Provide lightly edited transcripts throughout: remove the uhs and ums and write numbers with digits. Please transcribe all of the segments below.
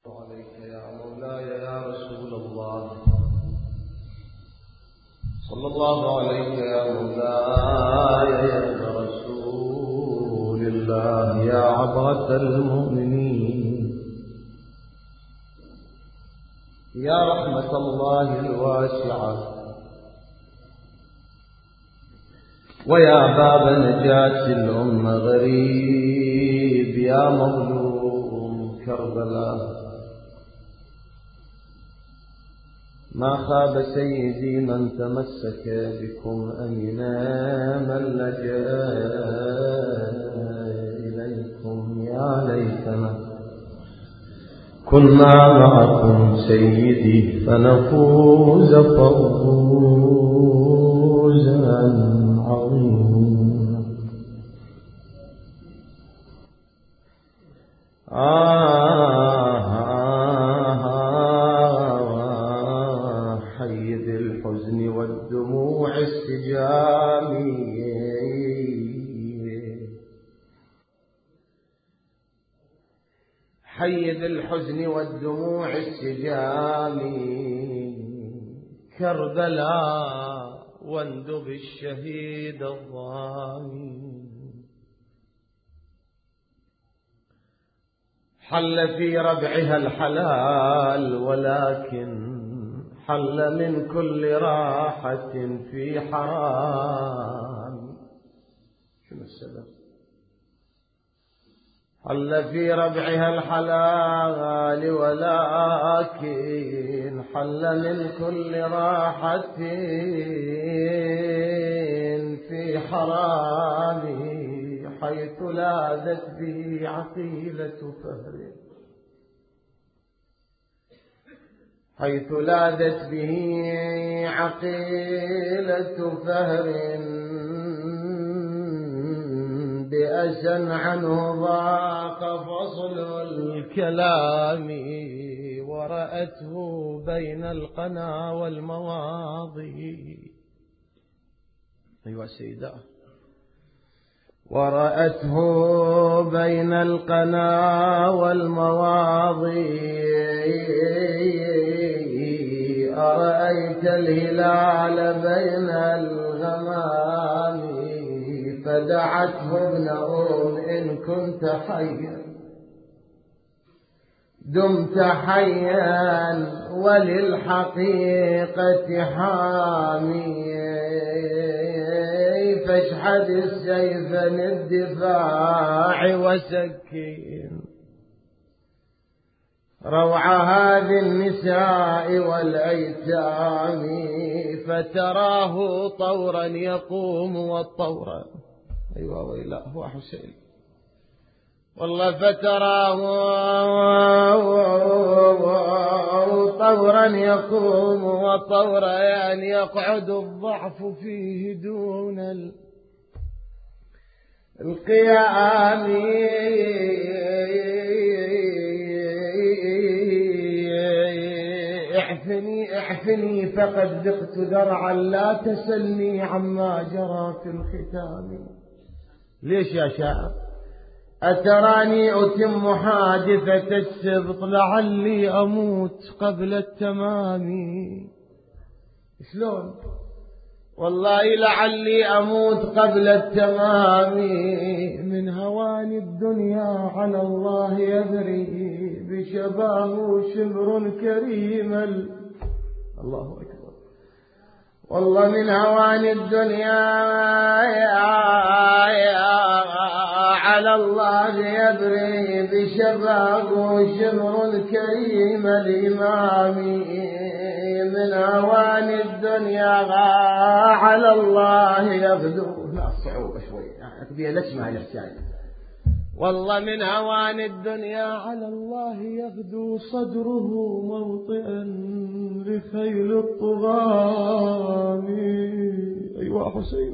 عليك يا مولاي يا رسول الله، صلى الله عليك يا مولاي يا رسول الله، يا عبرة المؤمنين، يا رحمة الله الواسعة، ويا باب نجاة الأمة غريب، يا مظلوم كربلاء. ما خاب سيدي من تمسك بكم أمنا، من لجأ إليكم، يا ليتنا كنا معكم سيدي فنفوز فوزا عظيما. حيد الحزن والدموع السجامي، حيد الحزن والدموع السجامي، كربلاء واندب الشهيد الضامي. حل في ربعها الحلال ولكن حل من كل راحة في حرام. شنو السبب؟ حل في ربعها الحلال ولكن حل من كل راحة في حرام، حيث لاذت به عقيلة فهر، حيث لاذت به عقيلة فهر، بأسا عنه ضاق فصل الكلام، ورأته بين القنا والمواضي. أيها السيدة، ورأته بين القنا والمواضي، أرأيت الهلال بين الغمام، فدعته ابن إن كنت حيا دمت حيا وللحقيقة حامي، فاشحد السيف للدفاع وسكين روع هذه النساء والأيتام، فتراه طورا يقوم والطورا. أيوة ويلا هو حسين والله، فتراه طورا يقوم وطورا، يعني يقعد الضعف فيه دون القيام. اعفني فقد ذقت ذرعا، لا تسلني عما جرى في الختام. ليش يا شاعر؟ أتراني أتم حادثة السبط، لعلي أموت قبل التمام. شلون؟ والله لعلي أموت قبل التمام، من هوان الدنيا على الله يذري، بشباه شبر كريم الله أكبر. والله من هوان الدنيا على الله يبري، بشبابه شبر الكريم الإمام. من هوان الدنيا على الله يغدو. لا صعوبة شوي أكبر لسمها الحسين. والله من هوان الدنيا على الله يغدو، صدره موطئا لخيل الطغام. أيوة حسين.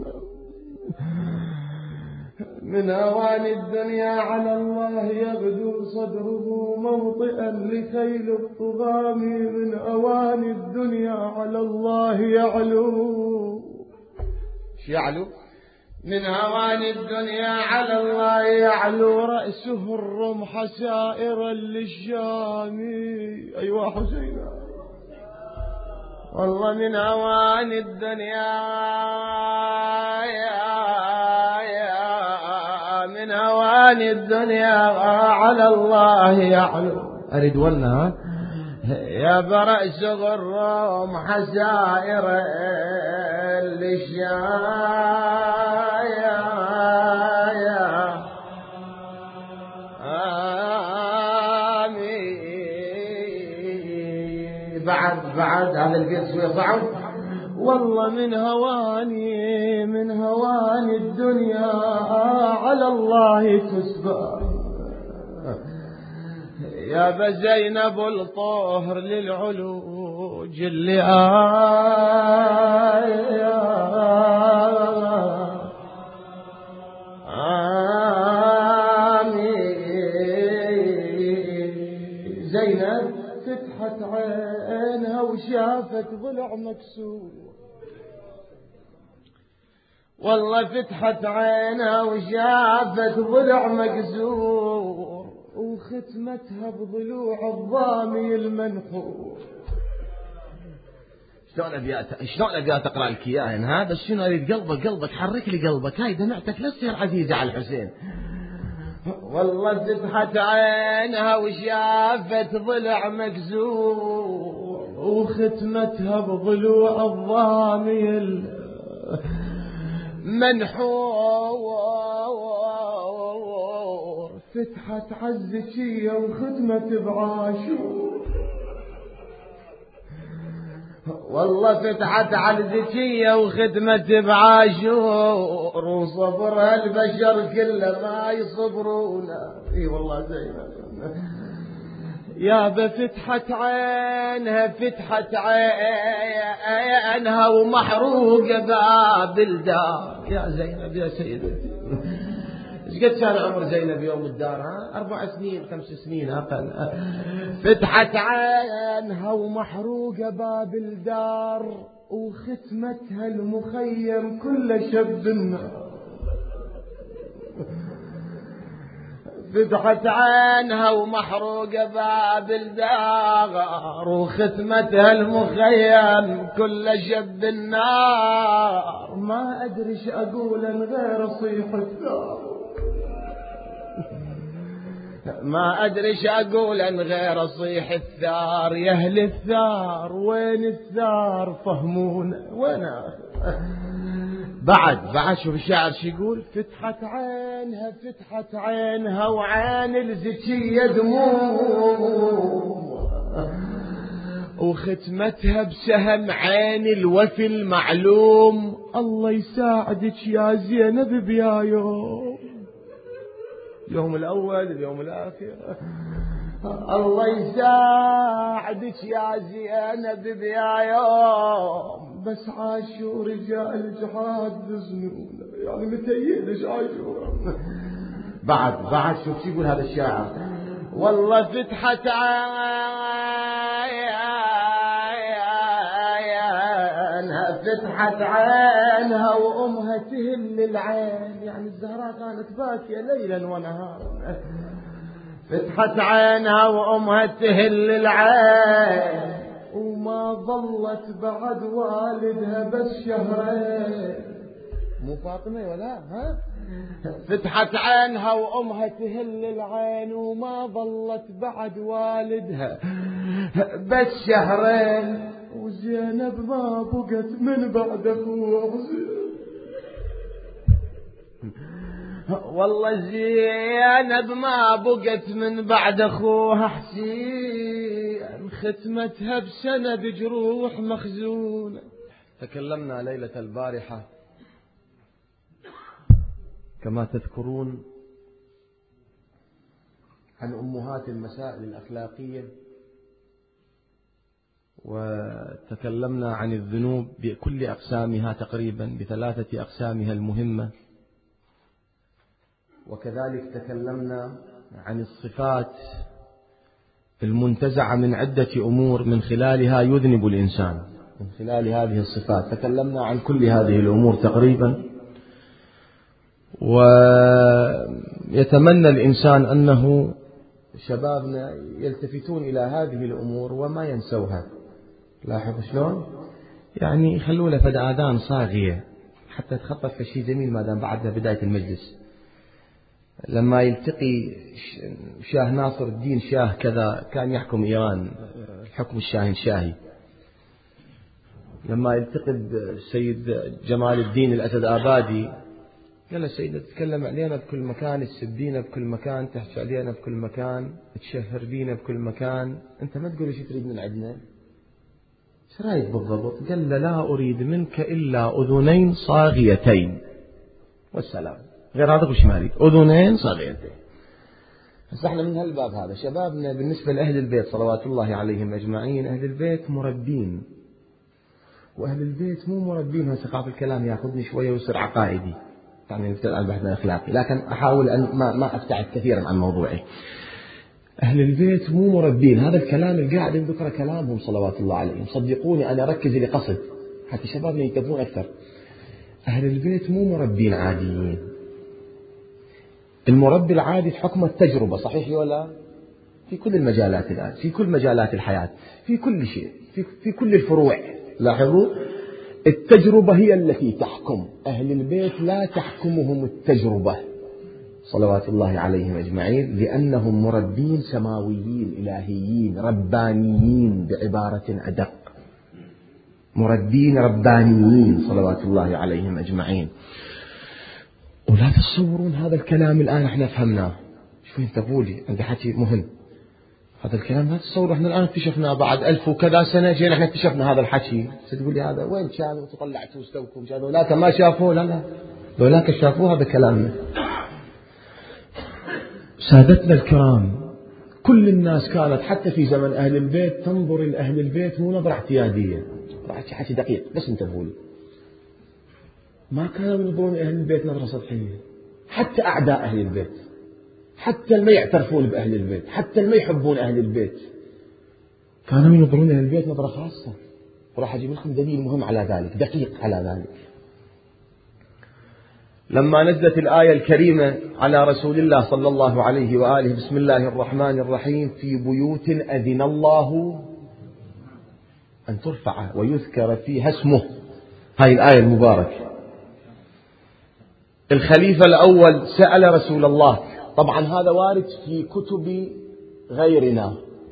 من هوان الدنيا على الله يغدو، صدره موطئا لخيل الطغام. من هوان الدنيا على الله يعلو. ايش يعلو؟ من هوان الدنيا على الله يعلو رأسه الرمح سائرا للشام. أيوة حسين. والله من هوان الدنيا من هوان الدنيا على الله يعلو. أريد ولنا يا برأس الرمح سائرا بعد هذا البيت شوي صعب. والله من هواني الدنيا على الله تسبى. يا بزينب الطهر للعلوج اللي زينب فتحت عينها وشافت ضلع مكسور. والله فتحت عينها وشافت ضلع مكسور وختمتها بضلوع الضامي المنحور. شلون ابي تقرا لك اياها بس شنو اريد قلبك حرك لي قلبك. هاي دمعتك لا تصير عزيزه على الحسين. والله فتحت عينها وشافت ضلع مكسور وختمتها بضلوع الضامي المنحور. فتحت عزكية وختمت بعاشور. والله فتحت عزكية وختمت بعاشور وصبرها البشر كله ما يصبرون. اي والله زينب يا فتحت عينها ومحروقة باب الدار. يا زينب يا سيدتي ايش قد كان عمر زينب يوم الدار؟ 4 سنين 5 سنين أقل. فتحت عينها ومحروقة باب الدار وختمتها المخيم كل شب النار. فتحت عينها ومحروقة باب الدار وختمتها المخيم كل شب النار. ما أدري ايش أقول غير صيح الثار. ما أدري ايش أقول غير صيح الثار. يا أهل الثار وين الثار فهمونا وين. بعد شوف الشاعر شو يقول. فتحت عينها وعين الزكية دموع وختمتها بسهم عين الوفي المعلوم. الله يساعدك يا زينب بيا يوم الأول اليوم الآخر. الله يساعدك يا زينب بيا يوم. بس عاشور جاء الجهاد بزنونه يعني متيلش عاشور. بعد شوف شو يقول هذا الشاعر. والله فتحت عينها وأمها تهل العين. يعني الزهراء كانت باكية ليلا ونهارا. فتحت عينها وأمها تهل العين وما ظلت بعد والدها بس شهرين. مو فاطمة ولا فتحت عينها وأمها تهل العين وما ظلت بعد والدها بس شهرين. وزينب ما بقت من بعد أخوها حسين. والله زينب ما بقت من بعد أخوها حسين. ختمتها بسنة بجروح مخزونة. تكلمنا ليلة البارحة كما تذكرون عن أمهات المسائل الأخلاقية وتكلمنا عن الذنوب بكل أقسامها تقريبا ب3 أقسامها المهمة. وكذلك تكلمنا عن الصفات المنتزعة من عدة أمور من خلالها يذنب الإنسان من خلال هذه الصفات. تكلمنا عن كل هذه الأمور تقريبا ويتمنى الإنسان أنه شبابنا يلتفتون إلى هذه الأمور وما ينسوها. لاحظ شلون يعني يخلوا له فد آذان صاغية حتى تخطط في شيء جميل ما دام بعدنا بداية المجلس. لما يلتقي شاه ناصر الدين شاه كذا كان يحكم إيران الحكم الشاهنشاهي، لما يلتقي السيد جمال الدين الأسد آبادي قال له سيدنا تتكلم علينا بكل مكان، تسبينا بكل مكان، تحكي علينا بكل مكان، تشهر بينا بكل مكان، أنت ما تقول ايش تريد من عندنا؟ ايش رايك بالضبط؟ قال له لا أريد منك إلا أذنين صاغيتين والسلام، غير هذا وش ما أريد، أذنين صاغيتين. بس احنا من هالباب هذا شبابنا بالنسبة لأهل البيت صلوات الله عليهم أجمعين، أهل البيت مربين، وأهل البيت مو مربين ثقافة الكلام يأخذني شوية ويصير عقائدي، يعني نفتح عن البحث الأخلاقي، لكن أحاول أن ما أبتعد كثيرا عن موضوعي. أهل البيت مو مربين، هذا الكلام القاعد ذكر كلامهم صلوات الله عليهم، صدقوني أنا أركز لقصد حتى شبابنا ينتبهون أكثر. أهل البيت مو مربين عاديين. المربي العادي حكم التجربة، صحيح ولا؟ في كل المجالات الآن، في كل مجالات الحياة، في كل شيء، في كل الفروع. لاحظوا التجربة هي التي تحكم، أهل البيت لا تحكمهم التجربة صلوات الله عليهم أجمعين، لأنهم مربين سماويين إلهيين ربانيين، بعبارة أدق مربين ربانيين صلوات الله عليهم أجمعين. ولا تتصورون هذا الكلام الآن احنا فهمناه، شوي انتبهوا لي عندي حكي مهم. هذا الكلام لا تتصوروا احنا الآن اكتشفناه بعد 1000 وكذا سنة جينا احنا اكتشفنا هذا الحكي. تقول لي هذا وين كانوا وطلعتوا واستوكم ذولاك ما شافوه؟ لا ذولاك شافوه هذا كلامنا. سادتنا الكرام كل الناس كانت حتى في زمن أهل البيت تنظر لأهل البيت مو نظرة اعتيادية، حكي دقيق بس انتبهوا لي، ما كانوا ينظرون أهل البيت نظرة سطحية. حتى أعداء أهل البيت، حتى اللي ما يعترفون بأهل البيت، حتى اللي ما يحبون أهل البيت، كانوا ينظرون أهل البيت نظرة خاصة. وراح أجيب لكم دليل مهم على ذلك، دقيق على ذلك. لما نزلت الآية الكريمة على رسول الله صلى الله عليه وآله بسم الله الرحمن الرحيم في بيوت أذن الله أن ترفع ويذكر فيها اسمه، هاي الآية المباركة. الخليفة الأول سأل رسول الله، طبعا هذا وارد في كتب غيرنا،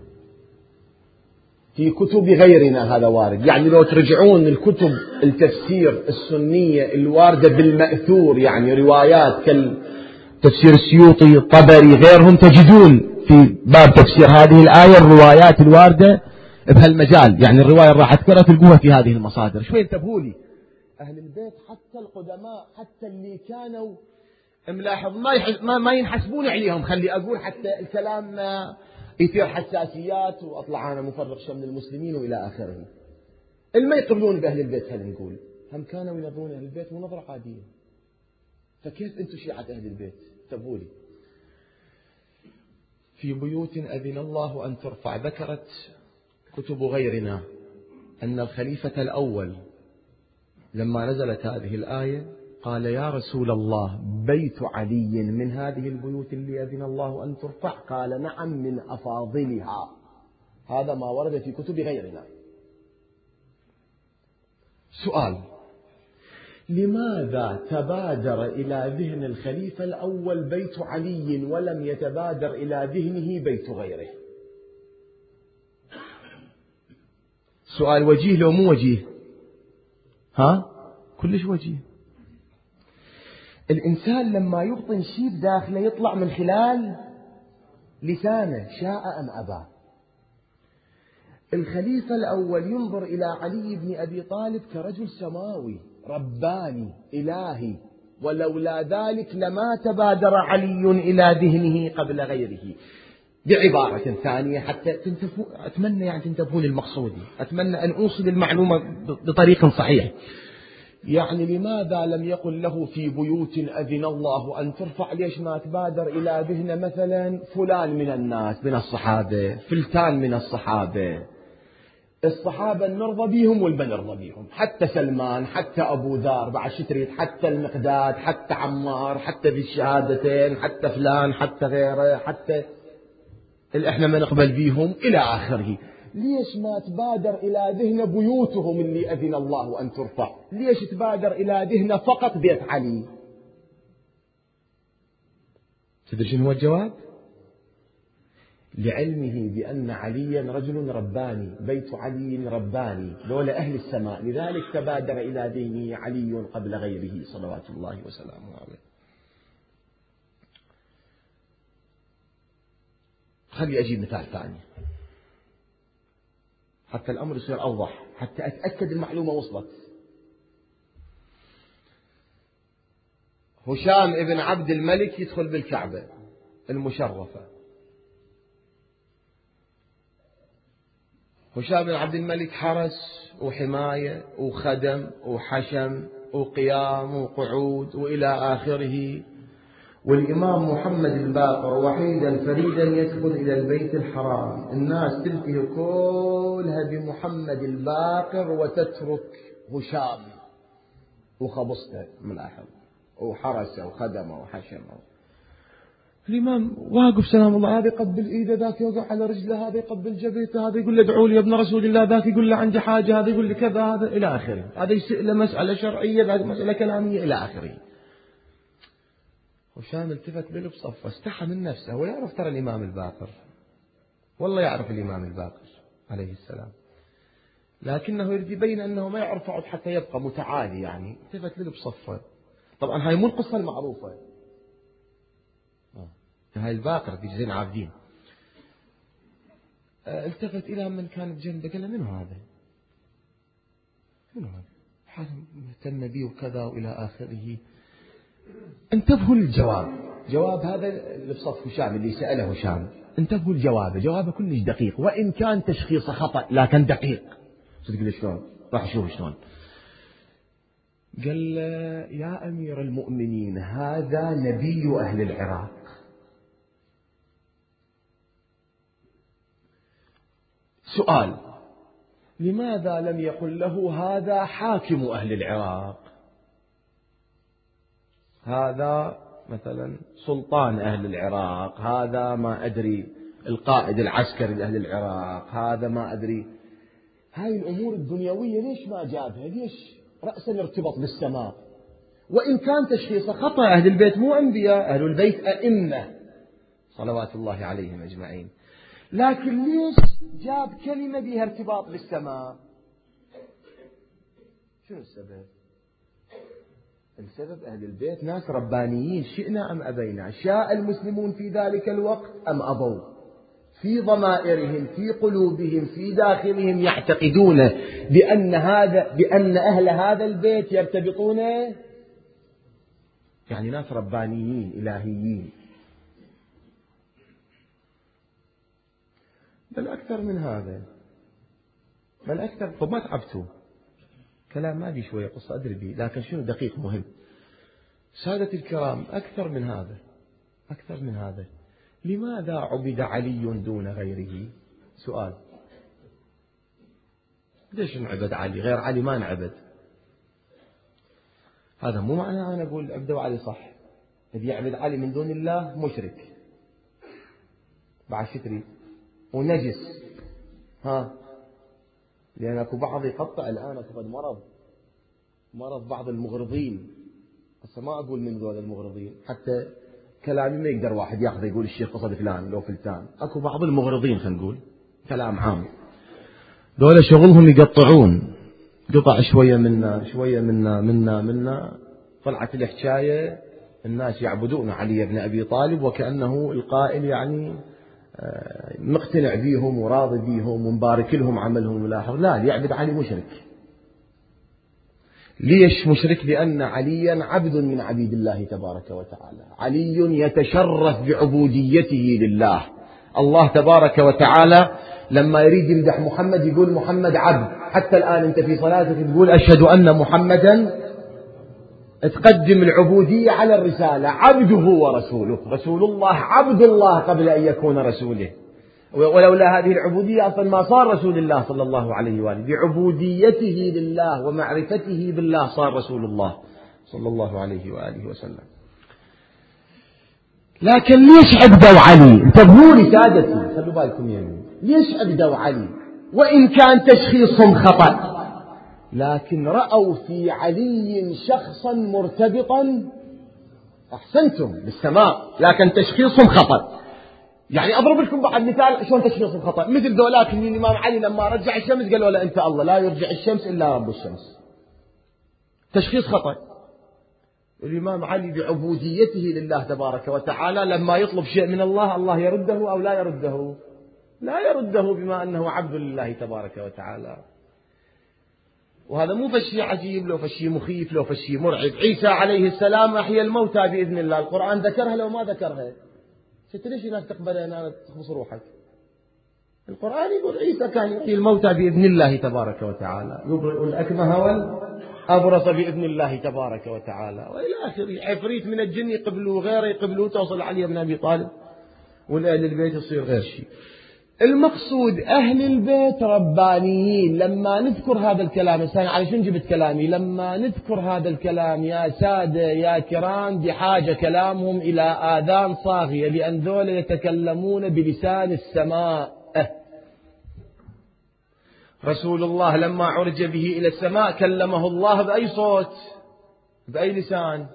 في كتب غيرنا هذا وارد، يعني لو ترجعون الكتب التفسير السنية الواردة بالمأثور، يعني روايات كالتفسير السيوطي الطبري غيرهم، تجدون في باب تفسير هذه الآية الروايات الواردة بهالمجال، يعني الرواية اللي راح أذكرها تلقوها في هذه المصادر. شوي انتبهوا لي، أهل البيت حتى القدماء، حتى اللي كانوا ملاحظ ما ينحسبون عليهم، خلي أقول حتى الكلام يثير حساسيات وأطلع أنا مفرق شمل المسلمين وإلى آخره. ما يقبلون بأهل البيت هل نقول هم كانوا ينظرون أهل البيت مو نظرة عادية. فكيف أنتم شيعة أهل البيت؟ انتبهوا لي، في بيوت أذن الله أن ترفع. ذكرت كتب غيرنا أن الخليفة الأول لما نزلت هذه الآية قال يا رسول الله بيت علي من هذه البيوت اللي أذن الله أن ترفع؟ قال نعم من أفاضلها. هذا ما ورد في كتب غيرنا. سؤال، لماذا تبادر إلى ذهن الخليفة الأول بيت علي ولم يتبادر إلى ذهنه بيت غيره؟ سؤال وجيه لو مو وجيه؟ كلش وجيه. الإنسان لما يبطن شيء بداخله يطلع من خلال لسانه شاء أم أبى. الخليفة الأول ينظر إلى علي بن أبي طالب كرجل سماوي رباني إلهي، ولولا ذلك لما تبادر علي إلى ذهنه قبل غيره. بعبارة ثانية حتى أتمنى يعني تنتبهون المقصودي، أتمنى أن أوصل المعلومة بطريق صحيح. يعني لماذا لم يقل له في بيوت أذن الله أن ترفع؟ ليش ما تبادر إلى ذهن مثلا فلان من الناس من الصحابة، فلتان من الصحابة، الصحابة نرضى بيهم والما نرضى بيهم، حتى سلمان، حتى أبو ذر بعد شتريت، حتى المقداد، حتى عمار، حتى ذي الشهادتين، حتى فلان، حتى غيره، حتى اللي احنا ما نقبل بيهم إلى آخره. ليش ما تبادر إلى ذهن بيوتهم اللي أذن الله أن ترفع؟ ليش تبادر إلى ذهن فقط بيت علي؟ تدري شنو هو الجواب؟ لعلمه بأن عليا رجل رباني، بيت علي رباني، لولا أهل السماء، لذلك تبادر إلى ذهنه علي قبل غيره صلوات الله وسلامه عليه. خلي أجيب مثال ثاني حتى الأمر يصير أوضح، حتى أتأكد المعلومة وصلت. هشام ابن عبد الملك يدخل بالكعبة المشرفة. هشام بن عبد الملك حرس وحماية وخدم وحشم وقيام وقعود وإلى آخره، والإمام محمد الباقر وحيدا فريدا يدخل إلى البيت الحرام. الناس تلتهي كلها بمحمد الباقر وتترك هشام وخبصته، ملاحظ، وحرسه وخدمه وحشمه. الإمام واقف سلام الله، هذا يقبل إيده، ذاك يوقع على رجله، هذا يقبل جبهته، هذا يقول له ادعوا لي يا ابن رسول الله، ذاك يقول له عندي حاجة، هذا يقول لي كذا، هذا إلى آخره، هذا يسأل مسألة شرعية، ذاك مسألة كلامية إلى آخره. هشام التفت له بصفه، استحى من نفسه، ويعرف ترى الإمام الباقر، والله يعرف الإمام الباقر عليه السلام، لكنه يريد يبين أنه ما يعرف يقعد حتى يبقى متعالي، يعني التفت له بصفه. طبعا هاي مو القصة المعروفة، هاي الباقر في زين عابدين. التفت إلى من كان بجنبه قال له من هذا؟ من هذا؟ حاجة مهتم به وكذا وإلى آخره. انتبهوا للجواب، جواب هذا اللي بصف هشام اللي سأله هشام، انتبهوا لجوابه، جوابه كلش دقيق، وإن كان تشخيصه خطأ لكن دقيق. صدق لي شلون؟ راح أشوف شلون. قال يا أمير المؤمنين هذا نبي أهل العراق. سؤال: لماذا لم يقل له هذا حاكم أهل العراق؟ هذا مثلا سلطان أهل العراق، هذا ما أدري القائد العسكري لأهل العراق، هذا ما أدري. هاي الأمور الدنيوية ليش ما جابها؟ ليش رأسا ارتبط بالسماء؟ وإن كان تشخيص خطأ، أهل البيت مو أنبياء، أهل البيت أئمة صلوات الله عليهم أجمعين، لكن ليش جاب كلمة بها ارتباط بالسماء؟ شنو السبب؟ السبب أهل البيت ناس ربانيين، شئنا أم أبينا، شاء المسلمون في ذلك الوقت أم أبوا، في ضمائرهم، في قلوبهم، في داخلهم يعتقدون بأن أهل هذا البيت يرتبطون، يعني ناس ربانيين إلهيين. بل أكثر من هذا، بل أكثر. طب ما تعبتوا كلام ما بي شوية قصة أدري بي، لكن شنو دقيق مهم. سادة الكرام، أكثر من هذا، أكثر من هذا. لماذا عبد علي دون غيره؟ سؤال. ليش نعبد علي؟ غير علي ما نعبد. هذا مو معناه أنا أقول عبدوا علي صح، اللي يعبد علي من دون الله مشرك بعد شتري ونجس. لأن أكو بعض يقطع الآن، أكو مرض بعض المغرضين، هسه ما أقول من ذول المغرضين، حتى كلامي ما يقدر واحد ياخذ يقول الشيخ قصد فلان لو فلتان، أكو بعض المغرضين خلينا نقول كلام عام، ذولا شغلهم يقطعون قطع شوية منا شوية منا، طلعت الحكاية الناس يعبدون علي بن أبي طالب وكأنه القائل يعني مقتنع بيهم وراضي بيهم ومبارك لهم عملهم ولاحظ. لا، يعبد علي مشرك. ليش مشرك؟ لأن عليا عبد من عبيد الله تبارك وتعالى، علي يتشرف بعبوديته لله. الله تبارك وتعالى لما يريد يمدح محمد يقول محمد عبد. حتى الآن أنت في صلاتك تقول أشهد أن محمدا، تقدم العبودية على الرسالة، عبده ورسوله. رسول الله عبد الله قبل أن يكون رسوله. ولولا هذه العبودية أصلا ما صار رسول الله صلى الله عليه وآله، بعبوديته لله ومعرفته بالله صار رسول الله صلى الله عليه وآله وسلم. لكن ليش عبدوا علي؟ انتبهوا لي سادتي، خلوا بالكم يمين، ليش عبدوا علي وإن كان تشخيصهم خطأ؟ لكن رأوا في علي شخصا مرتبطا، أحسنتم، بالسماء، لكن تشخيصهم خطأ. يعني أضرب لكم بعض مثال شلون تشخيصهم خطأ. مثل ذولاك الإمام علي لما رجع الشمس قالوا له أنت الله، لا يرجع الشمس إلا رب الشمس، تشخيص خطأ. الإمام علي بعبوديته لله تبارك وتعالى لما يطلب شيء من الله، الله يرده أو لا يرده؟ لا يرده، بما أنه عبد لله تبارك وتعالى. وهذا مو فشي عجيب، لو فشي مخيف، لو فشي مرعب. عيسى عليه السلام أحيا الموتى بإذن الله، القرآن ذكرها لو ما ذكرها؟ شفت ليش الناس تقبلها أنا تخبص روحك؟ القرآن يقول عيسى كان يحيي الموتى بإذن الله تبارك وتعالى، يبرئ الأكمه والأبرص بإذن الله تبارك وتعالى، وإلى آخره. عفريت من الجن يقبلوه، غيره يقبلوه، توصل علي بن أبي طالب، والأهل البيت يصير غير شيء. المقصود أهل البيت ربانيين. لما نذكر هذا الكلام، إنسان على شنو جبت كلامي؟ لما نذكر هذا الكلام يا سادة يا كرام، بحاجة كلامهم إلى آذان صاغية، لأن ذول يتكلمون بلسان السماء. رسول الله لما عرج به إلى السماء كلمه الله بأي صوت؟ بأي لسان؟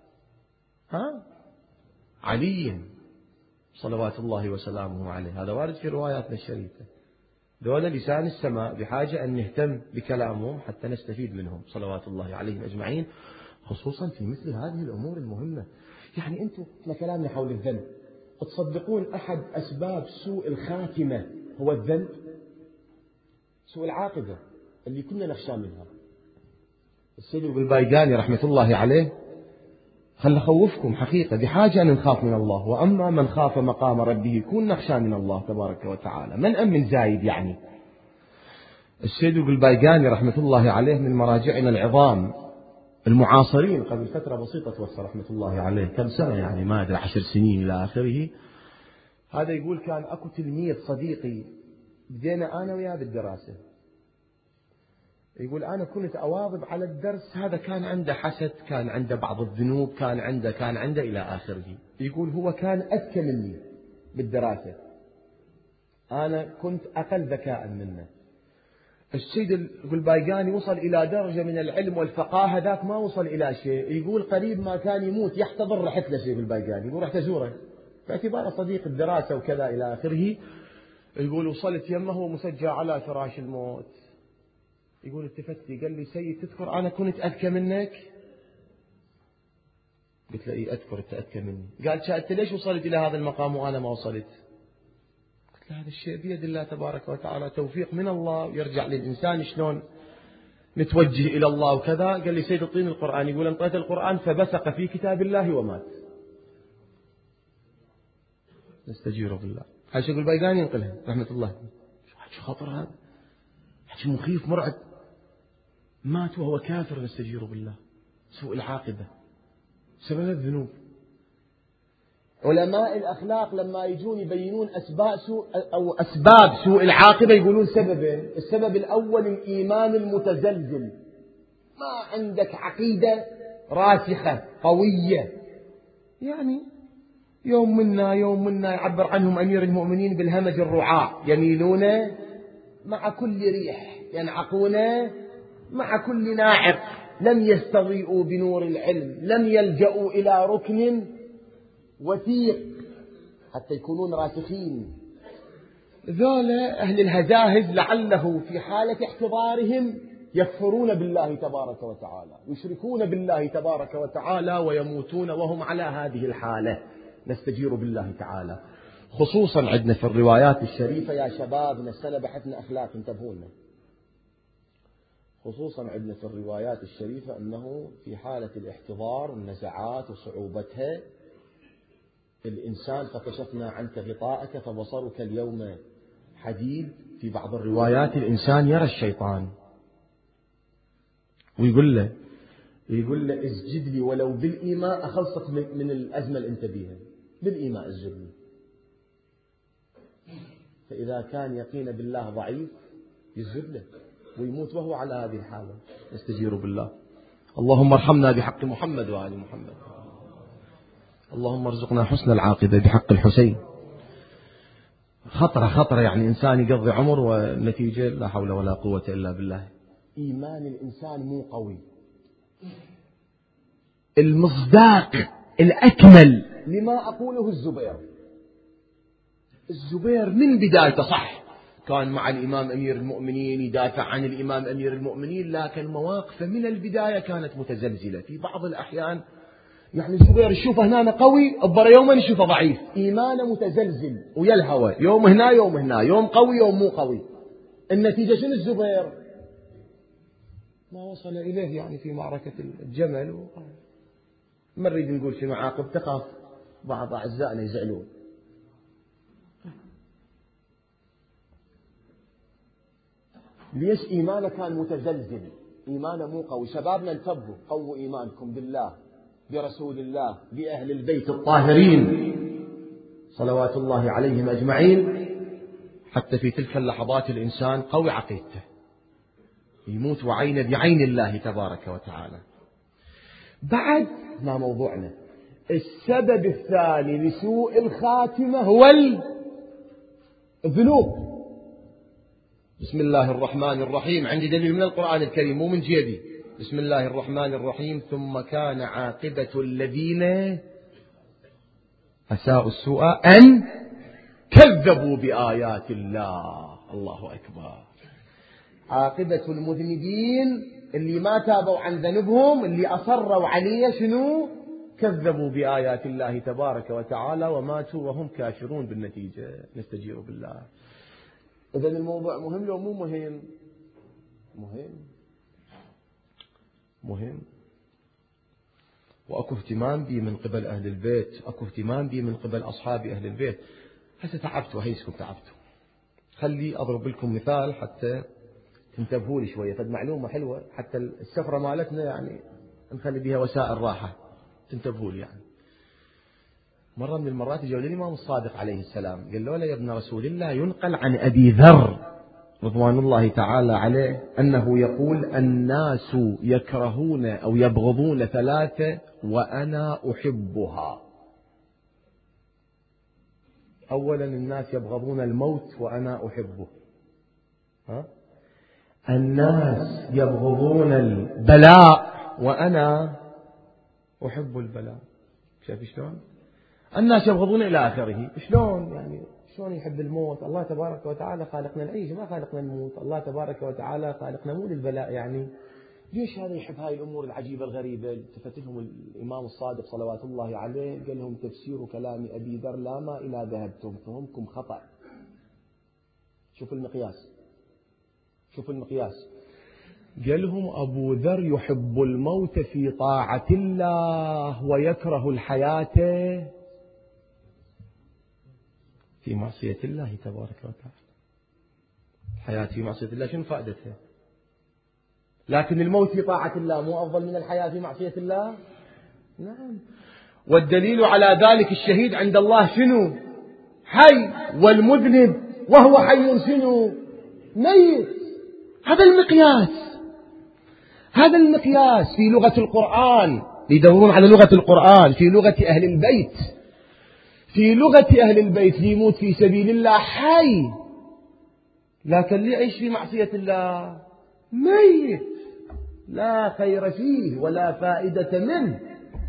علي صلوات الله وسلامه عليه. هذا وارد في رواياتنا الشريفة. دول لسان السماء، بحاجة أن نهتم بكلامهم حتى نستفيد منهم صلوات الله عليهم أجمعين، خصوصا في مثل هذه الأمور المهمة. يعني أنتم احنا كلامنا حول الذنب، تصدقون أحد أسباب سوء الخاتمة هو الذنب؟ سوء العاقبة اللي كنا نخشى منها. السيد البايقاني رحمة الله عليه، خل أخوفكم حقيقة، بحاجة أن نخاف من الله. وأما من خاف مقام ربه يكون نخشى من الله تبارك وتعالى. من أمن زايد يعني. السيد البايقاني رحمة الله عليه من مراجعنا العظام المعاصرين، قبل فترة بسيطة توفى رحمة الله عليه، كم سنة يعني ما أدري، 10 سنين إلى آخره. هذا يقول كان أكو تلميذ صديقي بدينا أنا وياه بالدراسة، يقول أنا كنت أواظب على الدرس، هذا كان عنده حسد، كان عنده بعض الذنوب، كان عنده إلى آخره. يقول هو كان أذكى مني بالدراسة، أنا كنت أقل ذكاء منه. السيد البايقاني وصل إلى درجة من العلم والفقاهة، ذاك ما وصل إلى شيء. يقول قريب ما كان يموت يحتضر، رحت له السيد البايقاني، يقول رحت أزوره باعتباره صديق الدراسة وكذا إلى آخره. يقول وصلت يمه ومسجى على فراش الموت. يقول التفت لي قال لي سيد تذكر أنا كنت أذكى منك؟ قلت له إيه أذكر أنت أذكى مني. قال أنت ليش وصلت إلى هذا المقام وأنا ما وصلت؟ قلت له هذا الشيء بيد الله تبارك وتعالى، توفيق من الله، يرجع للإنسان شلون نتوجه إلى الله وكذا. قال لي سيد الطين القرآن، يقول انطيت القرآن فبسق في كتاب الله ومات. نستجير بالله. هاي شغل البايقاني ينقلها رحمة الله. شو خطر هذا؟ حكي مخيف مرعب. مات وهو كافر، نستجير بالله. سوء العاقبة سبب الذنوب. علماء الأخلاق لما يجون يبينون أسباب سوء العاقبة يقولون سببين. السبب الأول الإيمان المتزلزل، ما عندك عقيدة راسخة قوية. يعني يوم منا يعبر عنهم أمير المؤمنين بالهمج الرعاع، يميلون مع كل ريح، ينعقون مع كل ناعق، لم يستضيئوا بنور العلم، لم يلجأوا إلى ركن وثيق حتى يكونون راسخين. ذولا أهل الهزاهز لعله في حالة احتضارهم يكفرون بالله تبارك وتعالى، يشركون بالله تبارك وتعالى، ويموتون وهم على هذه الحالة. نستجير بالله تعالى. خصوصا عندنا في الروايات الشريفة يا شباب، نسأل بحثنا أخلاق، انتبهونا. خصوصا عندنا في الروايات الشريفة أنه في حالة الاحتضار والنزعات وصعوبتها، الإنسان فكشفنا عنك غطاءك فبصرك اليوم حديد. في بعض الروايات الإنسان يرى الشيطان ويقول له اسجد لي ولو بالإيماء، أخلصك من الأزمة اللي أنت بيها، بالإيماء اسجد لي. فإذا كان يقين بالله ضعيف يسجد له ويموت وهو على هذه الحالة. نستجير بالله. اللهم ارحمنا بحق محمد وآل محمد. اللهم ارزقنا حسن العاقبة بحق الحسين. خطرة يعني إنسان يقضي عمر والنتيجة لا حول ولا قوة إلا بالله. إيمان الإنسان مو قوي. المصداق الأكمل لما أقوله الزبير من بدايته صح كان مع الإمام أمير المؤمنين يدافع عن الإمام أمير المؤمنين، لكن مواقفه من البداية كانت متزلزلة في بعض الأحيان. يعني الزبير يشوفه هنا قوي، أبرا يوما يشوفه ضعيف، إيمانه متزلزل ويلهوى، يوم هنا يوم هنا، يوم قوي يوم مو قوي. النتيجة شنو؟ الزبير ما وصل إليه يعني في معركة الجمل. ما نريد نقول شنو عاقب، تخاف بعض أعزائنا يزعلون. ليش إيمانه كان متزلزل، إيمانه مو قوي. شبابنا انتبهوا، قووا إيمانكم بالله، برسول الله، بأهل البيت الطاهرين صلوات الله عليهم أجمعين، حتى في تلك اللحظات الإنسان قوي عقيدته يموت وعينه بعين الله تبارك وتعالى. بعد ما موضوعنا السبب الثاني لسوء الخاتمة هو الذنوب. بسم الله الرحمن الرحيم، عندي دليل من القرآن الكريم مو من جيبي. بسم الله الرحمن الرحيم، ثم كان عاقبة الذين أساءوا السوء أن كذبوا بآيات الله. الله أكبر. عاقبة المذنبين اللي ما تابوا عن ذنبهم، اللي أصروا عليه شنو؟ كذبوا بآيات الله تبارك وتعالى وماتوا وهم كافرون بالنتيجة. نستجير بالله. إذن الموضوع مهم لو مو مهم؟ مهم. وأكو اهتمام بي من قبل أهل البيت، أكو اهتمام بي من قبل أصحاب أهل البيت. هسه تعبتوا، هيسكم تعبتوا. خلي أضرب لكم مثال حتى تنتبهوا لي شوية، فد معلومة حلوة حتى السفرة مالتنا يعني نخلي بها وسائل راحة، تنتبهوا لي يعني. مرة من المرات جاء الإمام الصادق عليه السلام قال له: يا ابن رسول الله، ينقل عن أبي ذر رضوان الله تعالى عليه أنه يقول: الناس يكرهون أو يبغضون ثلاثة وأنا أحبها. أولا الناس يبغضون الموت وأنا أحبه. الناس يبغضون البلاء وأنا أحب البلاء. شايف شلون؟ الناس يبغضون إلى آخره. شلون يعني؟ شلون يحب الموت؟ الله تبارك وتعالى خالقنا نعيش، ما خالقنا نموت. الله تبارك وتعالى خالقنا مو للبلاء يعني. ليش هذا يحب هاي الأمور العجيبة الغريبة؟ التفت لهم الإمام الصادق صلوات الله عليه قال لهم: تفسير كلام أبي ذر: لا ما إلى ذهبتم، فهمكم خطأ. شوف المقياس. قال لهم: أبو ذر يحب الموت في طاعة الله ويكره الحياة في معصية الله تبارك وتعالى. الحياة في معصية الله شنو فائدتها؟ لكن الموت في طاعة الله مو أفضل من الحياة في معصية الله؟ نعم. والدليل على ذلك الشهيد عند الله شنو؟ حي، والمذنب وهو حي شنو؟ ميت. هذا المقياس في لغة القرآن. يدورون على لغة القرآن في لغة أهل البيت. في لغة أهل البيت اللي يموت في سبيل الله حي، لكن اللي يعيش في معصية الله ميت، لا خير فيه ولا فائدة منه.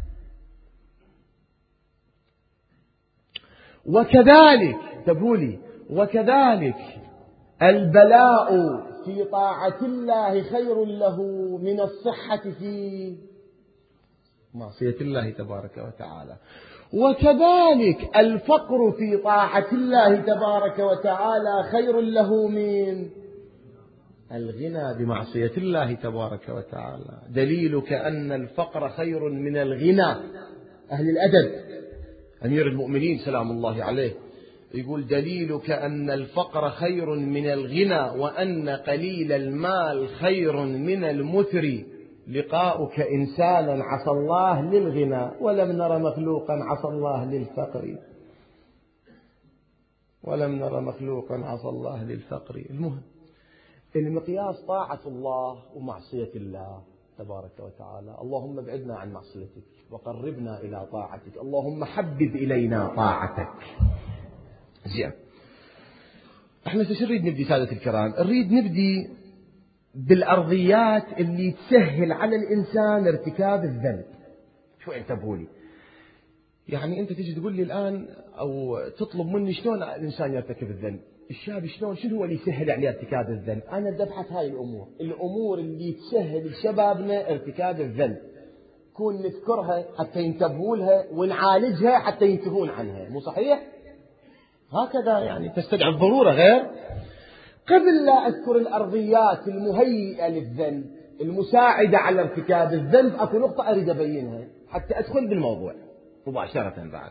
وكذلك البلاء في طاعة الله خير له من الصحة في معصية الله تبارك وتعالى. وكذلك الفقر في طاعة الله تبارك وتعالى خير له من الغنى بمعصية الله تبارك وتعالى. دليلك أن الفقر خير من الغنى. أهل الأدب أمير المؤمنين سلام الله عليه يقول: دليلك أن الفقر خير من الغنى، وأن قليل المال خير من المثر، لقاؤك إنسانا عصى الله للغنى، ولم نر مخلوقا عصى الله للفقر. ولم نر مخلوقا عصى الله للفقر. المهم المقياس طاعة الله ومعصية الله تبارك وتعالى. اللهم ابعدنا عن معصيتك وقربنا إلى طاعتك، اللهم حبب إلينا طاعتك. زين، احنا ايش نريد نبدي سادة الكرام؟ نريد نبدي بالأرضيات اللي تسهل على الإنسان ارتكاب الذنب. شو انتبهوا لي؟ يعني أنت تيجي تقول لي الآن أو تطلب مني شلون الإنسان يرتكب الذنب، الشاب شلون، شنو هو اللي يسهل عليه ارتكاب الذنب؟ أنا بدي أبحث هاي الأمور اللي تسهل لشبابنا ارتكاب الذنب، كون نذكرها حتى ينتبهوا لها ونعالجها حتى ينتهون عنها، مو صحيح؟ هكذا يعني تستدعي الضرورة. غير قبل لا أذكر الأرضيات المهيئة للذنب المساعدة على ارتكاب الذنب، أكو نقطة أريد أبينها حتى أدخل بالموضوع مباشرة. بعد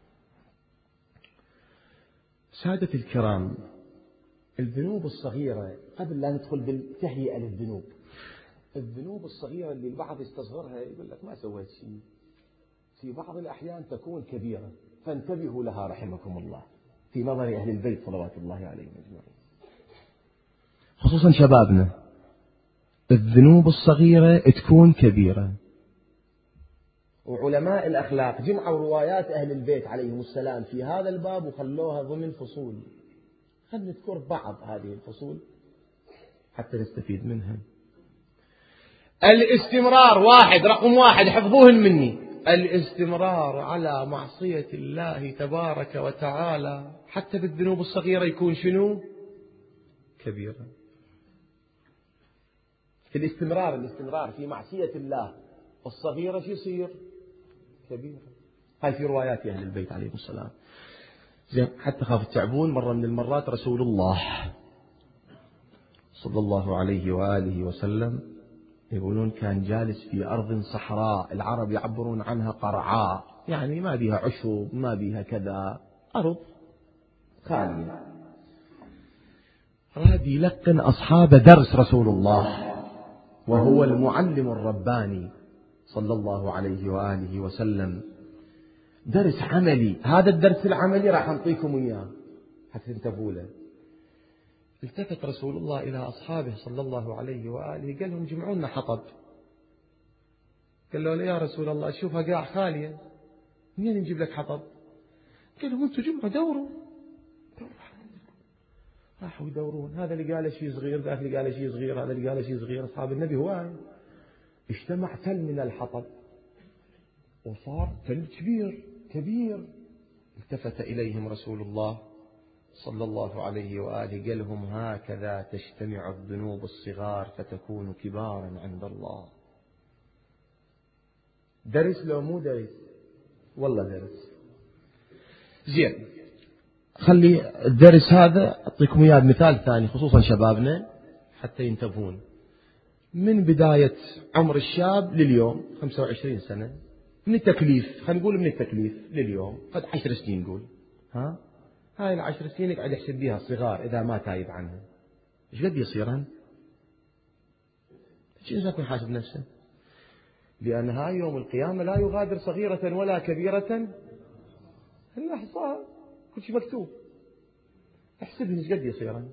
سادة الكرام، الذنوب الصغيرة قبل لا ندخل بالتهيئة للذنوب، الذنوب الصغيرة اللي البعض يستصغرها يقول لك ما سويت شيء، في بعض الأحيان تكون كبيرة، فانتبهوا لها رحمكم الله في نظر أهل البيت صلوات الله عليهم أجمعين، خصوصا شبابنا. الذنوب الصغيرة تكون كبيرة، وعلماء الأخلاق جمعوا روايات أهل البيت عليهم السلام في هذا الباب وخلوها ضمن فصول. خلنا نذكر بعض هذه الفصول حتى نستفيد منها. الاستمرار، رقم واحد حفظوهن مني، الاستمرار على معصية الله تبارك وتعالى حتى بالذنوب الصغيرة يكون شنو؟ كبيرة. الاستمرار في معصية الله الصغيرة شو يصير؟ كبيرة. هاي في روايات أهل البيت عليهم السلام. زين، حتى خاف تعبون. مرة من المرات رسول الله صلى الله عليه وآله وسلم يقولون كان جالس في أرض صحراء، العرب يعبرون عنها قرعاء، يعني ما بيها عشب ما بيها كذا، أرض خالية. راد يلقن أصحاب درس رسول الله وهو المعلم الرباني صلى الله عليه وآله وسلم، درس عملي. هذا الدرس العملي راح نعطيكم إياه حتى تنتبهوا له. التفت رسول الله إلى أصحابه صلى الله عليه وآله قال لهم جمعوا لنا حطب. قال له يا رسول الله أشوفها قاع خالية، منين نجيب لك حطب؟ قال لهم أنتم جمعوا دوروا. راحوا يدورون، هذا اللي قال شيء صغير، ذاك اللي قال شيء صغير، هذا اللي قال شيء صغير. أصحاب النبي هواي، اجتمع تل من الحطب وصار تل كبير. التفت إليهم رسول الله صلى الله عليه وآله قال لهم هكذا تجتمع الذنوب الصغار فتكون كبارا عند الله. درس لو مو درس؟ والله درس. زين، خلي الدرس هذا أعطيكم إياه بمثال ثاني، خصوصا شبابنا حتى ينتبهون. من بداية عمر الشاب لليوم 25 سنة، من التكليف، خلينا نقول من التكليف لليوم قد 10 سنين نقول، هاي 10 سنين قاعد يحسب بها الصغار إذا ما تايب عنها، إيش قد يصيرن؟ إيش إنسان يكون حاسب نفسه؟ لأن هاي يوم القيامة لا يغادر صغيرة ولا كبيرة إلا أحصاها، كل شيء مكتوب. احسبهم إيش قد يصيرن؟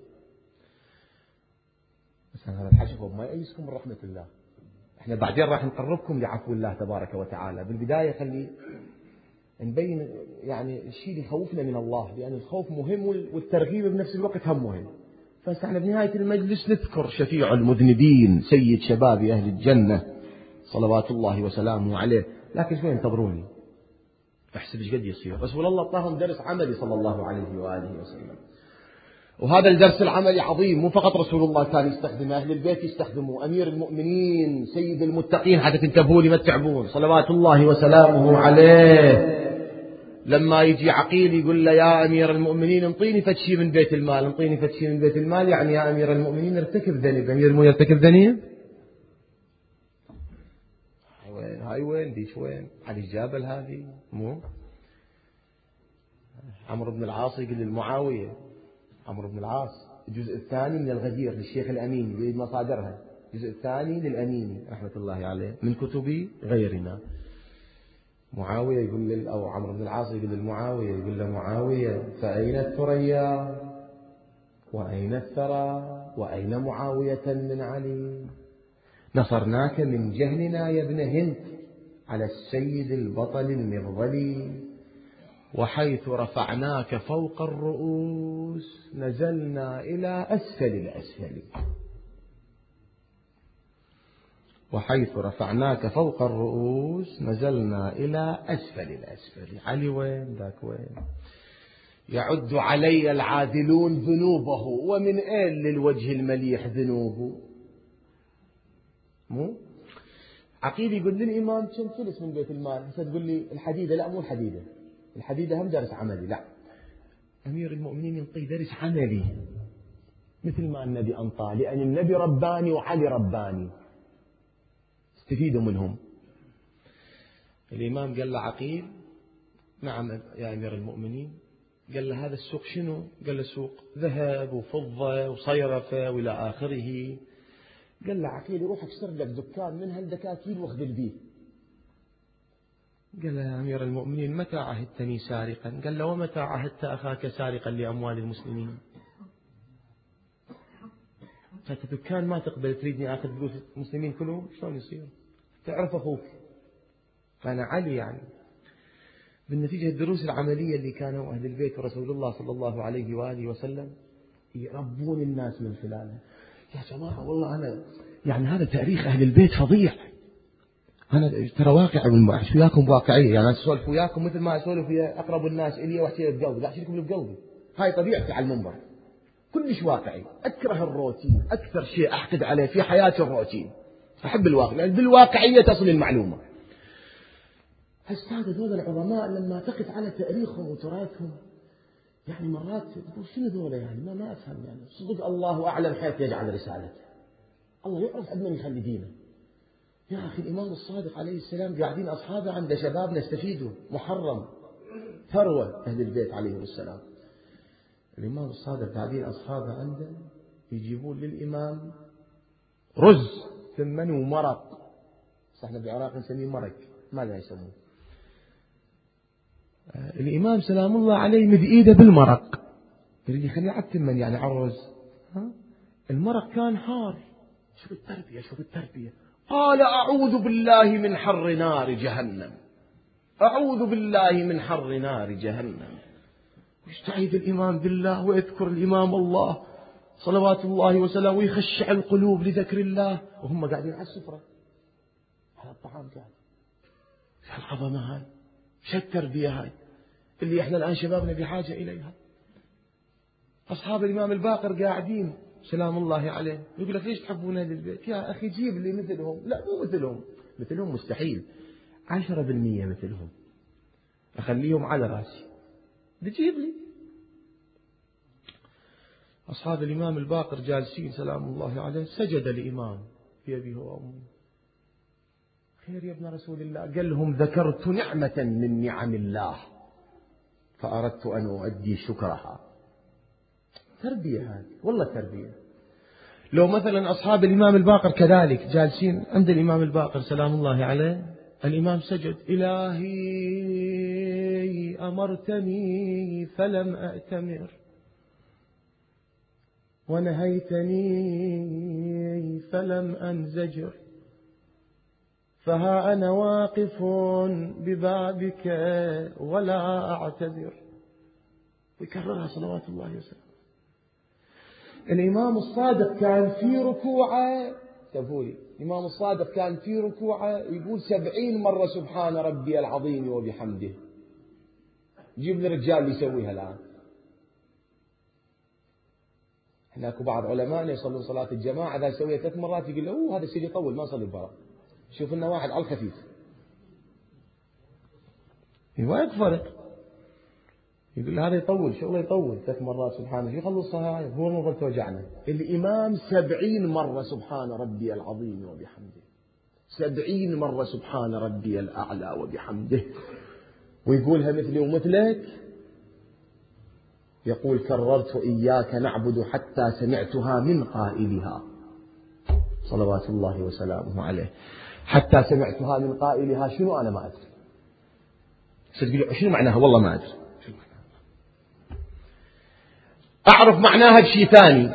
بس هذا الحشو ما يأيسكم من رحمة الله. احنا بعدين راح نقربكم لعفو الله تبارك وتعالى. بالبداية خلي نبين يعني الشيء اللي يخوفنا من الله، لأن الخوف مهم والترغيب بنفس الوقت هم مهم. فاحنا بنهاية المجلس نذكر شفيع المذنبين سيد شباب أهل الجنة صلوات الله وسلامه عليه، لكن شوي انتظروني احسب ايش قد يصير. رسول الله اعطاهم درس عملي صلى الله عليه وآله وسلم، وهذا الدرس العملي عظيم. مو فقط رسول الله كان يستخدمه، أهل البيت يستخدموه، أمير المؤمنين سيد المتقين حتى تنتبهوا لي ما تعبون صلوات الله وسلامه عليه. لما يجي عقيل يقول له يا أمير المؤمنين انطيني فتشي من بيت المال، انطيني فتشي من بيت المال، يعني يا أمير المؤمنين ارتكب ذنب. أمير المؤمنين ارتكب ذنب؟ هاي وين ديش وين على الجبل هذه؟ مو عمرو بن العاص يقول للمعاوية، عمرو بن العاص الجزء الثاني من الغدير للشيخ الأميني يريد مصادرها، الجزء الثاني للأميني رحمة الله عليه من كتب غيرنا. معاوية يقول أو عمرو بن العاص يقول للمعاوية، يقول له معاوية فأين الثريا وأين الثرى وأين معاوية من علي؟ نصرناك من جهلنا يا ابن هند على السيد البطل المغولي، وحيث رفعناك فوق الرؤوس نزلنا إلى أسفل الأسفل. وحيث رفعناك فوق الرؤوس نزلنا إلى أسفل الأسفل. علي وين ذاك وين؟ يعد علي العادلون ذنوبه ومن أين للوجه المليح ذنوبه. مو عقيل يقول للإمام كم ثلث من بيت المال؟ هسه تقول لي الحديدة، لا مو الحديدة، الحديدة هم درس عملي. لا، أمير المؤمنين ينطي درس عملي مثل ما النبي أنطى، لأن النبي رباني وعلي رباني، استفيدوا منهم. الإمام قال له عقيل نعم يا أمير المؤمنين. قال له هذا السوق شنو؟ قال له سوق ذهب وفضة وصيرفة وإلى آخره. قال له عقيل روح اكسر لك دكان من هالدكاكين واخذ بيه. قال له يا أمير المؤمنين متى عهدتني سارقا؟ قال له ومتى عهدت أخاك سارقا لأموال المسلمين؟ فالدكان ما تقبل تريدني آخذ فلوس المسلمين كلهم؟ شلون يصير؟ تعرف أخوك فأنا علي يعني. بالنتيجة الدروس العملية اللي كانوا أهل البيت ورسول الله صلى الله عليه وآله وسلم يربون الناس من خلالها. يا جماعة والله أنا يعني هذا تاريخ أهل البيت فظيع. أنا ترى واقعي أحكي وياكم واقعية، يعني أسولف وياكم مثل ما أسولف ويا أقرب الناس إلي وأحكي بقلبي، لا أحكي لكم بقلبي. هاي طبيعتي على المنبر، كلش واقعي. أكره الروتين، أكثر شيء أحقد عليه في حياتي الروتين. أحب الواقع، لأن بالواقعية تصل المعلومة. هالسادة ذول العظماء لما تقف على تاريخهم وتراثهم يعني مرات تقول شنو ذولا يعني ما أفهم يعني. صدق الله أعلم حيث يجعل رسالته، الله يعرف عندنا يخلي دينه. يا أخي الإمام الصادق عليه السلام قاعدين أصحابه عند شباب نستفيدوا، محرم ثروة أهل البيت عليهم السلام. الإمام الصادق قاعدين أصحابه عنده يجيبون للإمام رز ثمن ومرق، احنا بالعراق نسميه مرق، ماذا يسمون؟ الإمام سلام الله عليه مد إيده بالمرق، يريد يخليه على الثمن يعني على الرز. المرق كان حار. شوف التربية، شوف التربية. قال أعوذ بالله من حر نار جهنم، أعوذ بالله من حر نار جهنم. ويستعيذ الإمام بالله ويذكر الإمام الله صلوات الله وسلامه ويخشع القلوب لذكر الله وهم قاعدين على السفرة على الطعام. قاعد في العظمة هاي، شو التربية هاي اللي احنا الآن شبابنا بحاجة إليها. أصحاب الإمام الباقر قاعدين سلام الله عليه يقول لك ليش تحبون أهل البيت؟ يا أخي جيب لي مثلهم. لا مو مثلهم، مثلهم مستحيل، 10% مثلهم أخليهم على راسي، بتجيب لي. أصحاب الإمام الباقر جالسين سلام الله عليه، سجد الإمام في أبيه وأمه. خير يا ابن رسول الله؟ قال لهم ذكرت نعمة من نعم الله فأردت أن أؤدي شكرها. تربية هذه والله تربية. لو مثلا أصحاب الإمام الباقر كذلك جالسين عند الإمام الباقر سلام الله عليه، الإمام سجد إلهي أمرتني فلم أأتمر ونهيتني فلم أنزجر فها أنا واقف ببابك ولا أعتذر. ويكررها صلوات الله وسلامه. الإمام الصادق كان في ركوعه، شوفوا الإمام الصادق كان في ركوعه يقول 70 مرة سبحان ربي العظيم وبحمده. جيب لي رجال اللي يسويها الآن. هناك بعض علماء يصلون صلاة الجماعة إذا سويها 3 مرات يقول له هذا الشيء يطول ما صلي البراء. شوف لنا واحد على الخفيف ما يكفرق، يقول هذا يطول شغله يطول 3 مرات سبحانه يخلصها هاي هو المفروض توجعنا. الإمام 70 مرة سبحان ربي العظيم وبحمده، 70 مرة سبحان ربي الأعلى وبحمده، ويقولها مثلي ومثلك. يقول كررت إياك نعبد حتى سمعتها من قائلها صلوات الله وسلامه عليه. حتى سمعتها من قائلها شنو؟ أنا ما أدري. تقول لي شنو معناها؟ والله ما أدري. أعرف معناها بشيء ثاني.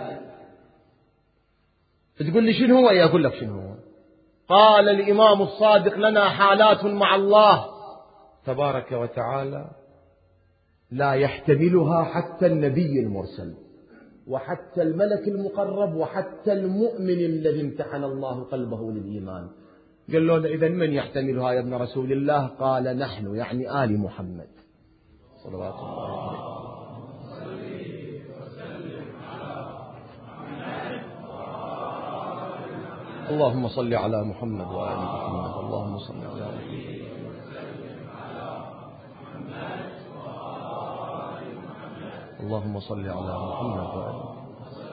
تقول لي شنو هو؟ أقول لك شنو هو. قال الإمام الصادق: لنا حالات مع الله تبارك وتعالى لا يحتملها حتى النبي المرسل وحتى الملك المقرب وحتى المؤمن الذي امتحن الله قلبه للإيمان. قال له: إذا من يحتملها يا ابن رسول الله؟ قال: نحن، يعني آل محمد صلوات الله عليه. اللهم صل على محمد وآل محمد. اللهم صل على محمد. اللهم صل على محمد وآل محمد.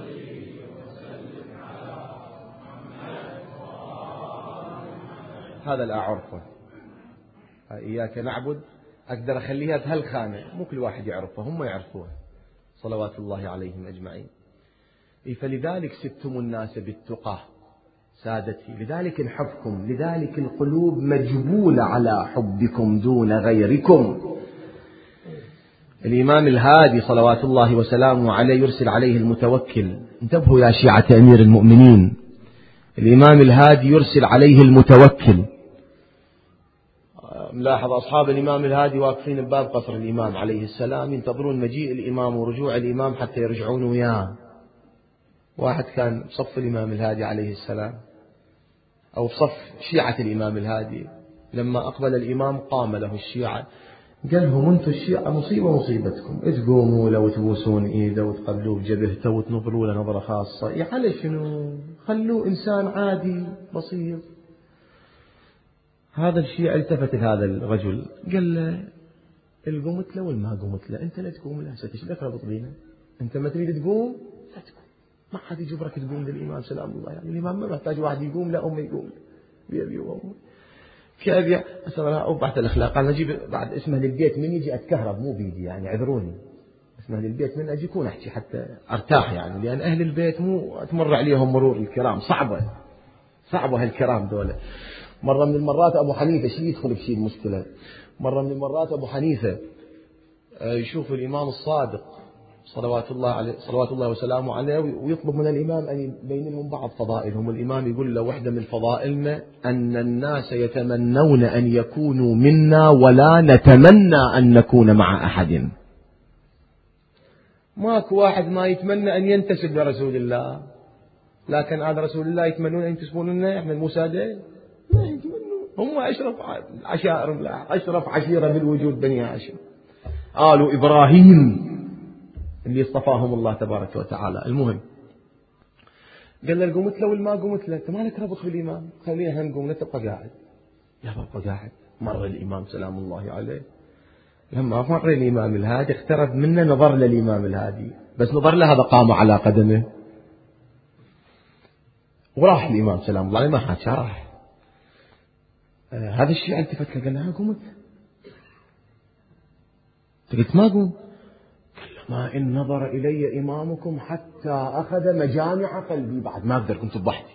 هذا لا أعرفه. إياك نعبد أقدر أخليها بهالخانة، مو كل واحد يعرفها، هم يعرفوها صلوات الله عليهم أجمعين. فلذلك ستم الناس بالتقى سادتي، لذلك نحبكم، لذلك القلوب مجبولة على حبكم دون غيركم. الإمام الهادي صلوات الله وسلامه عليه يرسل عليه المتوكل. انتبهوا يا شيعة أمير المؤمنين، الإمام الهادي يرسل عليه المتوكل. ملاحظ أصحاب الإمام الهادي واقفين بباب قصر الإمام عليه السلام ينتظرون مجيء الإمام ورجوع الإمام حتى يرجعون وياه. واحد كان بصف الإمام الهادي عليه السلام أو بصف شيعة الإمام الهادي، لما أقبل الإمام قام له الشيعة قال لهم: أنتم الشيعة مصيبتكم، تقوموا لو تبوسون إيده وتقبلوه بجبهته وتنظروا له نظرة خاصة، يا على شنو؟ خلوه إنسان عادي بسيط. هذا الشيعة التفت لهذا الرجل قال له: القمت له والما قمت له، أنت لا تقوم له، ايش لك ربط بينا؟ أنت ما تريد تقوم لا تقوم، ما حد يجبرك تقوم للإمام سلام الله. يعني الإمام ما محتاج واحد يقوم، لا أمه يقوم بأبي وأمه. في أبي أسرها أوبعت الأخلاق، قال: نجيب بعد اسمه للبيت من يجي أتكهرب مو بيدي، يعني عذروني، اسمه للبيت من أجي يكون أحكي حتى أرتاح، يعني لأن أهل البيت مو تمر عليهم مرور الكرام، صعبة هالكرام دولة. مرة من المرات أبو حنيفة شيء يدخل بشيء المشكلة. مرة من المرات أبو حنيفة يشوف الإمام الصادق صلوات الله وسلامه عليه ويطلب من الإمام أن يبين لهم بعض فضائلهم. الإمام يقول له: واحدة من فضائلنا أن الناس يتمنون أن يكونوا منا ولا نتمنى أن نكون مع أحد. ماكو واحد ما يتمنى أن ينتسب لرسول الله، لكن آل رسول الله يتمنون أن ينتسبون لنا إحنا المسادين؟ ما يتمنون، هم أشرف عشائر، أشرف عشيرة بالوجود بني هاشم، آل إبراهيم اللي اصطفاهم الله تبارك وتعالى. المهم قال له: قمت له والما قمت له، انت مالك ربط بالإمام، خلينا نقوم، لا تبقى قاعد. يا بابا قاعد. مر الإمام سلام الله عليه، لما مر الإمام الهادي اقترب منه، نظر للإمام الهادي، بس نظر له هذا قام على قدمه وراح الإمام سلام الله عليه، ما حكى راح. هذا الشيء التفت له قال له: قمت؟ قلت: ما قوم. ما إن نظر إلي إمامكم حتى أخذ مجامع قلبي، بعد ما أقدر كنت بضحتي،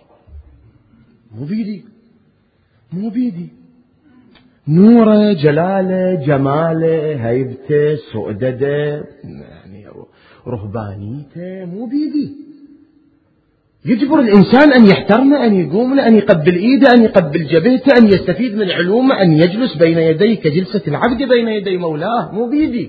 مو بيدي نوره، جلاله، جماله، هيبته، سؤدده، يعني رهبانيته، مو بيدي. يجبر الإنسان أن يحترمه، أن يقوم له، أن يقبل إيده، أن يقبل جبهته، أن يستفيد من علومه، أن يجلس بين يديه كجلسة العبد بين يدي مولاه، مو بيدي.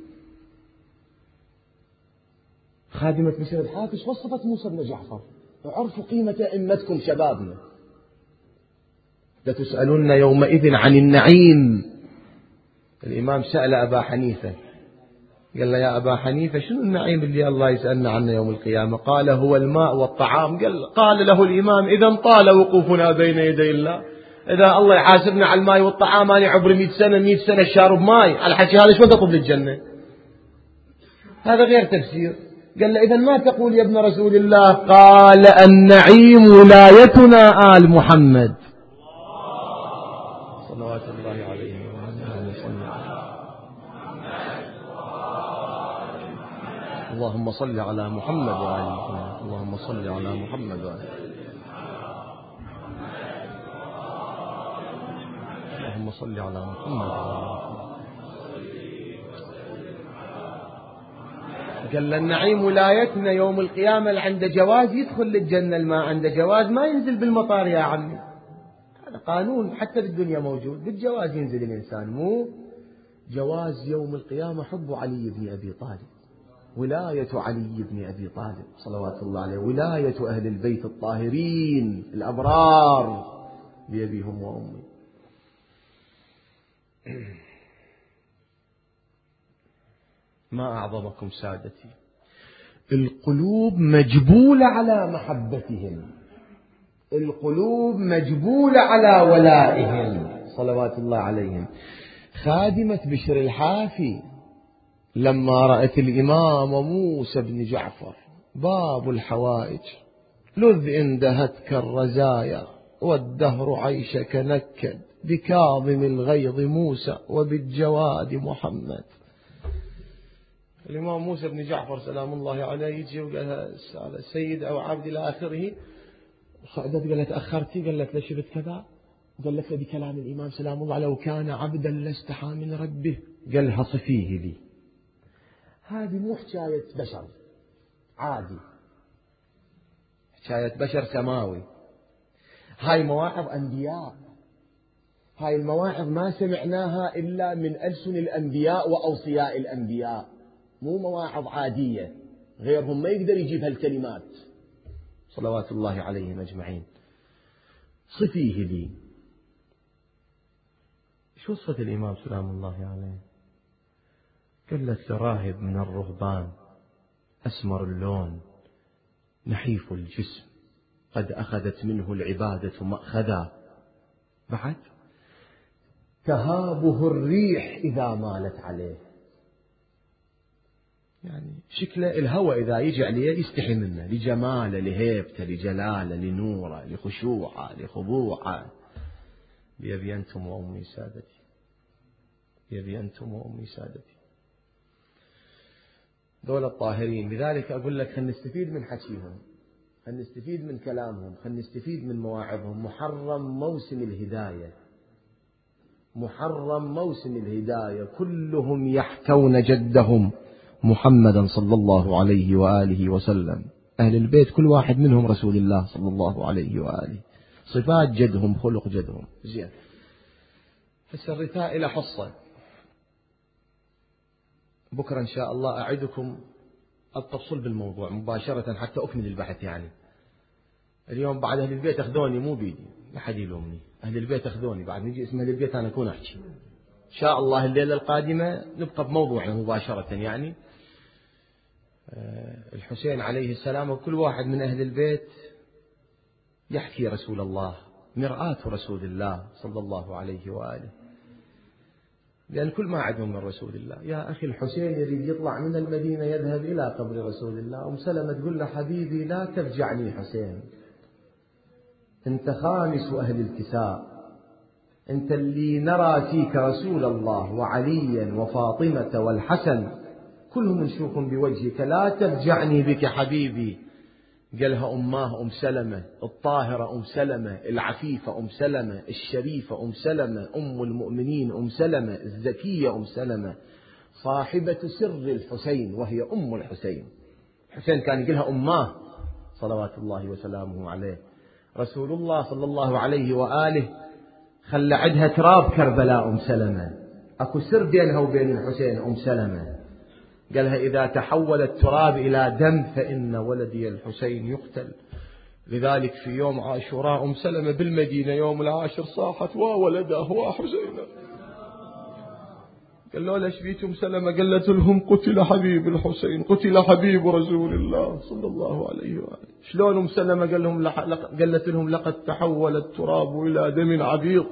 خادمة بشير الحافظ وصفت موسى بن جعفر: وعرفوا قيمة أئمتكم شبابنا، لتسألن يومئذ عن النعيم. الإمام سأل أبا حنيفة قال له: يا أبا حنيفة شنو النعيم اللي الله يسألنا عنه يوم القيامة؟ قال: هو الماء والطعام. قال له الإمام: إذا طال وقوفنا بين يدي الله، إذا الله يحاسبنا على الماء والطعام، أنا عمري 100 سنة شارب ماي، على حكي هذا شو تطلب للجنة؟ هذا غير تفسير. قال له: إذا ما تقول يا ابن رسول الله؟ قال: النعيم ولايتنا آل محمد صلوات الله عليه وسلم. اللهم صل على محمد وآل محمد. اللهم صل على محمد وآل اللهم صل على محمد وآل محمد. قال له النعيم ولايتنا يوم القيامة اللي عنده جواز يدخل للجنة، اللي ما عنده جواز ما ينزل بالمطار يا عمي. هذا قانون حتى بالدنيا موجود، بالجواز ينزل الإنسان، مو جواز يوم القيامة. حب علي بن أبي طالب، ولاية علي بن أبي طالب صلوات الله عليه، ولاية أهل البيت الطاهرين الأبرار بأبيهم وأمي. ما أعظمكم سادتي، القلوب مجبولة على محبتهم، القلوب مجبولة على ولائهم صلوات الله عليهم. خادمة بشر الحافي لما رأت الإمام موسى بن جعفر باب الحوائج لذ اندهتك الرزايا والدهر عيشك نكد بكاظم الغيظ موسى وبالجواد محمد. الإمام موسى بن جعفر سلام الله عليه يجي وقال السيد أو عبد إلى آخره. قالت له تأخرتي، قالت له شفت كذا، قالت له بكلام الإمام سلام الله عليه لو كان عبدا لاستحى من ربه، قالها صفيه لي. هذه مو حكاية بشر عادي، حكاية بشر سماوي. هاي مواعظ أنبياء، هاي المواعظ ما سمعناها إلا من ألسن الأنبياء وأوصياء الأنبياء، مو مواعظ عادية غيرهم ما يقدر يجيب هالكلمات صلوات الله عليهم أجمعين. صفيه لي. شو صفة الإمام سلام الله عليه؟ قالت راهب من الرهبان أسمر اللون نحيف الجسم قد أخذت منه العبادة مأخذا، بعد تهابه الريح إذا مالت عليه، يعني شكله الهوى إذا يجي عليه يستحي منه لجماله لهيبته لجلاله لنوره لخشوعه لخضوعه. بأبي أنتم وأمي سادتي، بأبي أنتم وأمي سادتي، دول الطاهرين. لذلك أقول لك خلينا نستفيد من حكيهم، خلينا نستفيد من كلامهم، خلينا نستفيد من مواعظهم. محرم موسم الهداية، محرم موسم الهداية، كلهم يحكون جدهم محمدا صلى الله عليه وآله وسلم. أهل البيت كل واحد منهم رسول الله صلى الله عليه وآله، صفات جدهم خلق جدهم. زين، هسه الرثاء إلى حصة بكرة إن شاء الله أعدكم التفصيل بالموضوع مباشرة حتى أكمل البحث. يعني اليوم بعد أهل البيت أخذوني مو بيدي، لا حد يلومني، أهل البيت أخذوني، بعد نجي اسم أهل البيت أنا أكون أحكي إن شاء الله الليلة القادمة نبقى بموضوعنا مباشرة. يعني الحسين عليه السلام وكل واحد من أهل البيت يحكي رسول الله، مرآة رسول الله صلى الله عليه وآله، لأن كل ما عندهم من رسول الله. يا أخي الحسين يريد يطلع من المدينة يذهب إلى قبر رسول الله، أم سلمة تقول له حبيبي لا تفجعني حسين، أنت خامس أهل الكساء، أنت اللي نرى فيك رسول الله وعليا وفاطمة والحسن كلهم نشوف بوجهك، لا تفجعني بك حبيبي. قالها أماه أم سلمة الطاهرة، أم سلمة العفيفة، أم سلمة الشريفة، أم سلمة أم المؤمنين، أم سلمة الزكية، أم سلمة صاحبة سر الحسين وهي أم الحسين. الحسين كان يقولها أماه صلوات الله وسلامه عليه. رسول الله صلى الله عليه وآله خلى عدها تراب كربلاء أم سلمة، أكو سر بينها وبين الحسين أم سلمة، قالها إذا تحول التراب إلى دم فإن ولدي الحسين يقتل. لذلك في يوم عاشوراء أم سلمة بالمدينة يوم العاشر صاحت وولده وحسين. قال له ليش بيت أم سلمة؟ قالت لهم قتل حبيب الحسين، قتل حبيب رسول الله صلى الله عليه وآله. شلون أم سلمة؟ قالت لهم لقد تحول التراب إلى دم عبيط.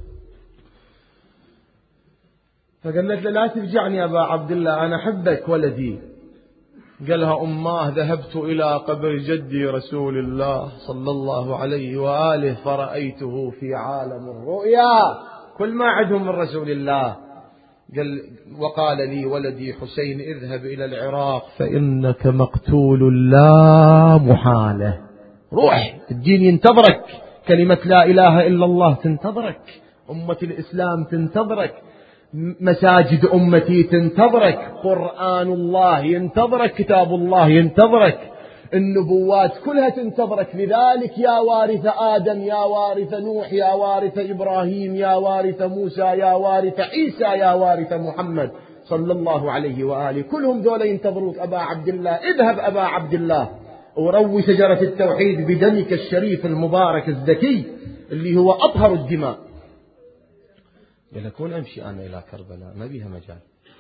فقالت له لا تفجعني يا أبا عبد الله أنا أحبك ولدي. قالها أماه ذهبت إلى قبر جدي رسول الله صلى الله عليه وآله فرأيته في عالم الرؤيا، كل ما عندهم من رسول الله. قال وقال لي ولدي حسين اذهب إلى العراق فإنك مقتول لا محالة، روح الدين ينتظرك، كلمة لا إله إلا الله تنتظرك، أمة الإسلام تنتظرك، مساجد أمتي تنتظرك، قرآن الله ينتظرك، كتاب الله ينتظرك، النبوات كلها تنتظرك. لذلك يا وارث آدم، يا وارث نوح، يا وارث إبراهيم، يا وارث موسى، يا وارث عيسى، يا وارث محمد صلى الله عليه وآله، كلهم ذولا ينتظروك أبا عبد الله. اذهب أبا عبد الله وروي شجرة التوحيد بدمك الشريف المبارك الزكي اللي هو أطهر الدماء. يقول أمشي أنا إلى كربلاء ما بيها مجال،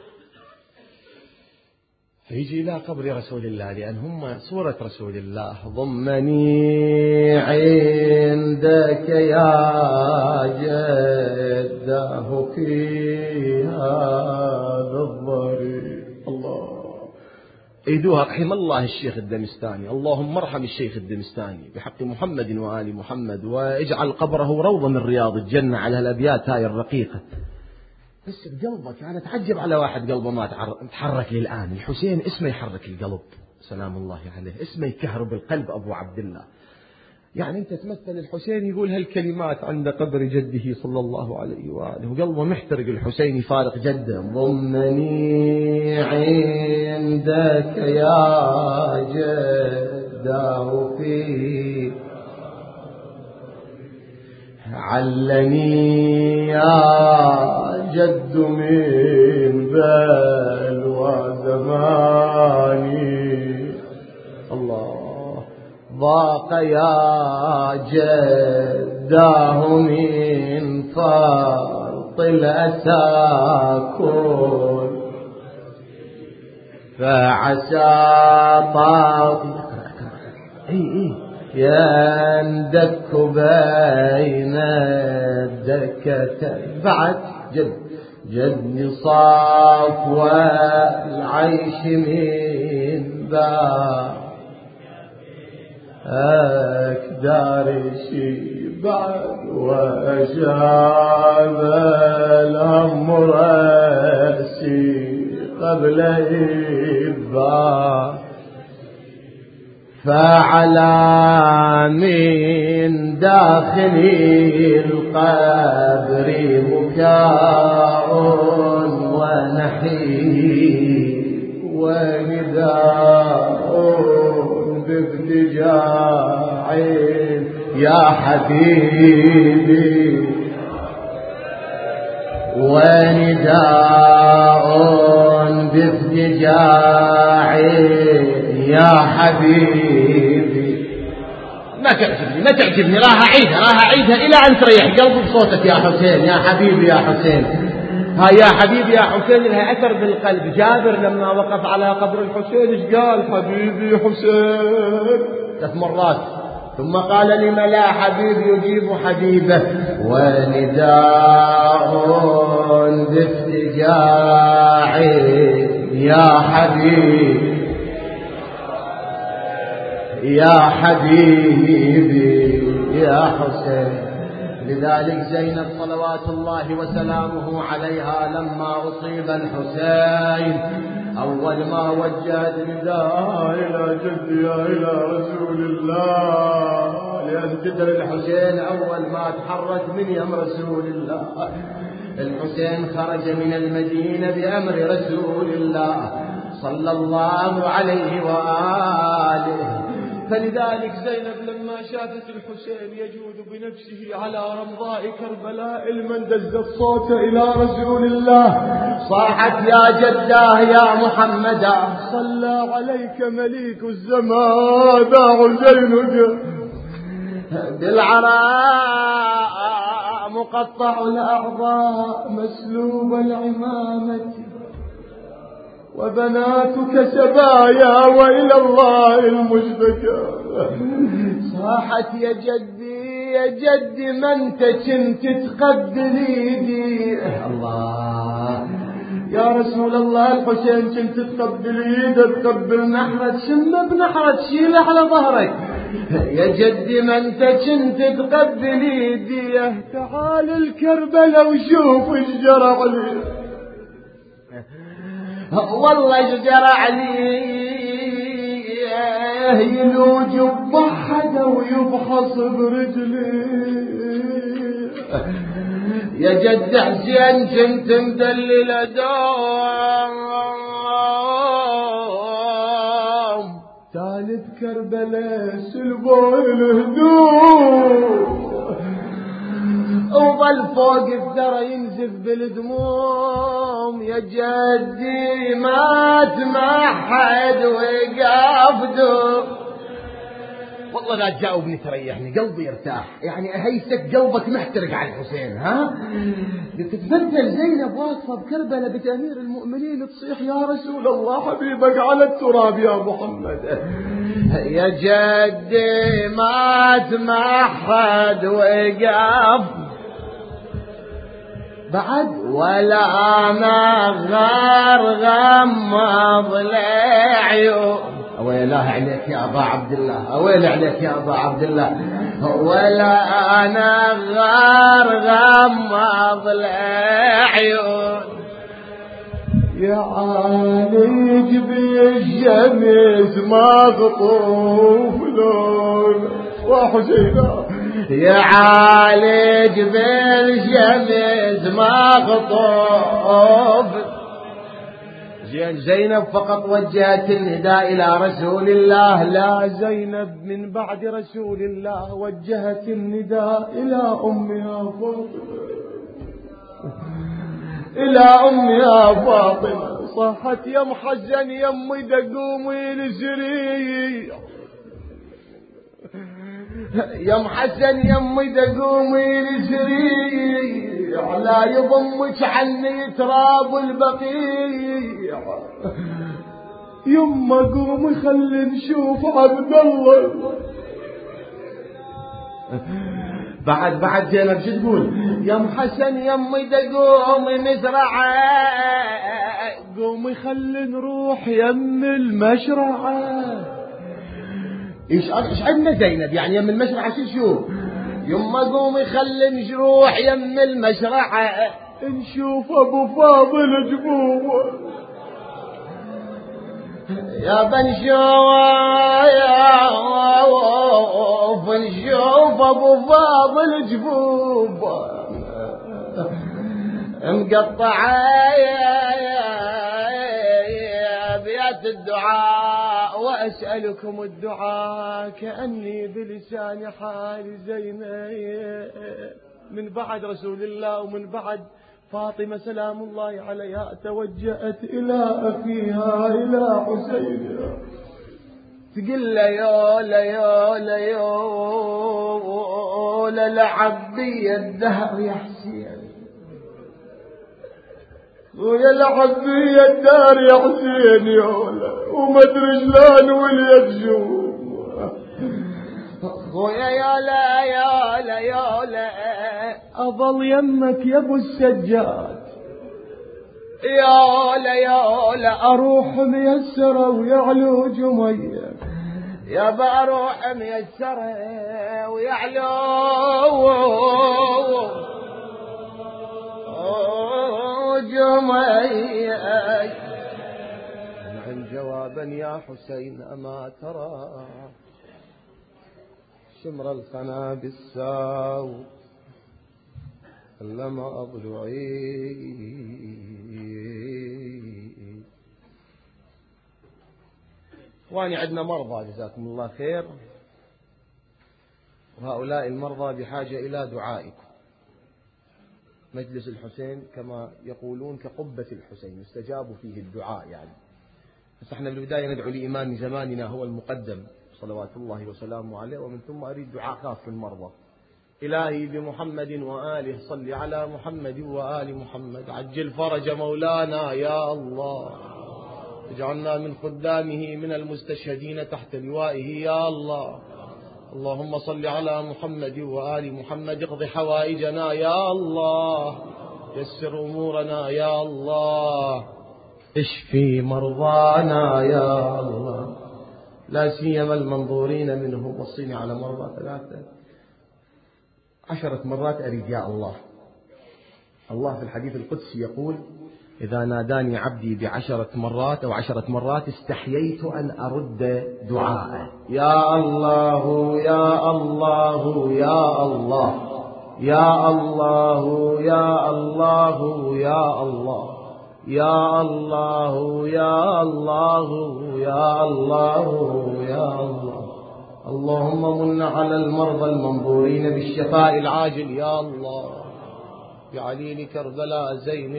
فيجي إلى قبر رسول الله، لأن هم صورة رسول الله. ضمني عندك يا جده في هذا الضريح. الله ايدوها رحم الله الشيخ الدمستاني، اللهم ارحم الشيخ الدمستاني بحق محمد وآل محمد، واجعل قبره روضة من رياض الجنة على الأبيات هاي الرقيقة. بس بقلبك أنا أتعجب على واحد قلبه ما تحرك للآن. الحسين اسمه يحرك القلب سلام الله عليه، اسمه يكهرب القلب أبو عبد الله. يعني أنت تمثل الحسين يقول هالكلمات عند قبر جده صلى الله عليه وآله وقلبه محترق، الحسين يفارق جده. ضمني عندك يا جده في علني يا جد من بلوى زماني. الله ضاق يا جداه من فرط الأسى كل فعسى طاق يندك بين الدكة بعد جد صاف والعيش من أكدار بعد وأجاب الهم رأسي قبل إبا فعلى من داخل القبر بكاء ونحيب ونداء بافتجاع يا حبيبي ونداء بافتجاع يا حبيبي. ما تعجبني راح أعيدها إلى أن تريح قلبي بصوتك يا حسين، يا حبيبي يا حسين. ها يا حبيبي يا حسين لها أثر بالقلب. جابر لما وقف على قبر الحسين إيش قال؟ حبيبي حسين 3 مرات، ثم قال لم لا حبيب يجيب حبيبه ونداء بافتجاع يا حبيبي يا حبيبي يا حسين. لذلك زينب صلوات الله وسلامه عليها لما أصيب الحسين أول ما وجهت نداء إلى جدها إلى رسول الله، لأن جد الحسين أول ما تحرك من يم رسول الله. الحسين خرج من المدينة بأمر رسول الله صلى الله عليه وآله. فلذلك زينب لما شافت الحسين يجود بنفسه على رمضاء كربلاء المن دزت صوته إلى رسول الله، صاحت يا جداه يا محمدا صلى عليك مليك الزمان ذا حسينك بالعراء مقطع الأعضاء مسلوب العمامة وبناتك سبايا وإلى الله المشتكى. صاحت يا جدي ما انت كنت تقبل ايدي. الله يا رسول الله الحسين كنت تقبل ايده تقبل نحرك شمه بنحرك شيله على ظهرك. يا جدي ما انت كنت تقبل ايدي. تعال الكربلاء وشوف ايش جرى علي، والله جرى عليه يلوج بحده ويبحص برجلي. يا جد حسين كنت مدلل دوم ثالث كربلاء سلبوا الهدوم وظل فوق الثرى ينزف بالدموم يا جدي ما تمحد وقف دوم. والله لا تجاوبني تريحني قلبي يرتاح يعني أهيسك قلبك محترق على الحسين ها. تتبدل زينب واقفة بكربلاء بتأمير المؤمنين تصيح يا رسول الله حبيبك على التراب يا محمد. يا جدي ما تمحد وقف بعد ولا أنا غمض العيون. أويلاه عليك يا أبا عبد الله أويل عليك يا أبا عبد الله ولا أنا غمض العيون. يا عالج بالشمس مقطوف لون وحسينا يا عالج بالشمس مقطوف. زينب فقط وجهت النداء إلى رسول الله. لا زينب من بعد رسول الله وجهت النداء إلى أمها فاطمة إلى أمها فاطمة. صحت يا محزن يمي دقومي لسري يا محسن يمي دقومي لسري لا يضمك عني تراب البقيع. يما قومي خلي نشوف عبد الله. بعد زينب شو تقول؟ يا محسن يمي دقومي نزرعه قومي خلي نروح يم المشرعه. ايش عندنا زينب يعني يم المشرعه شو؟ يما قومي خلي نروح يم المشرعه نشوف ابو فاضل جبوه. يا بنشوف نشوف ابو فاضل جبوه مقطعه بيات الدعاء وأسألكم الدعاء كأني بلسان حال زينب من بعد رسول الله ومن بعد فاطمة سلام الله عليها توجهت إلى أخيها إلى حسين تقول له يا لعبي الدهر يا حسين ويا لعبي الدار يا حسين يولا وما ادري شلون وليت شوف خويا يولا اظل يمك يا ابو السجاد يولا اروح ميسره ويعلو جميه يا بروح ميسره ويعلو جمعي. نعم جوابا يا حسين أما ترى شمر الخنا بالساو لما أضلعي. إخواني عندنا مرضى جزاكم الله خير وهؤلاء المرضى بحاجة إلى دعائكم. مجلس الحسين كما يقولون كقبة الحسين يستجاب فيه الدعاء يعني. بس احنا بالبداية ندعو لإمام زماننا هو المقدم صلوات الله وسلامه عليه ومن ثم أريد دعاء خاص للمرضى. إلهي بمحمد وآله صل على محمد وآل محمد عجل فرج مولانا يا الله اجعلنا من خدامه من المستشهدين تحت لوائه يا الله. اللهم صل على محمد وآل محمد اقض حوائجنا يا الله يسر أمورنا يا الله اشفي مرضانا يا الله لا سيما المنظورين منهم. وصيني على مرضى 10 مرات أريد يا الله. الله في الحديث القدسي يقول إذا ناداني عبدي ب10 مرات أو 10 مرات استحييت أن أرد دعاءه. يا الله يا الله يا الله يا الله يا الله يا الله يا الله يا الله يا الله يا الله. اللهم من على المرضى المنظورين بالشفاء العاجل يا الله، بعليل كربلاء زين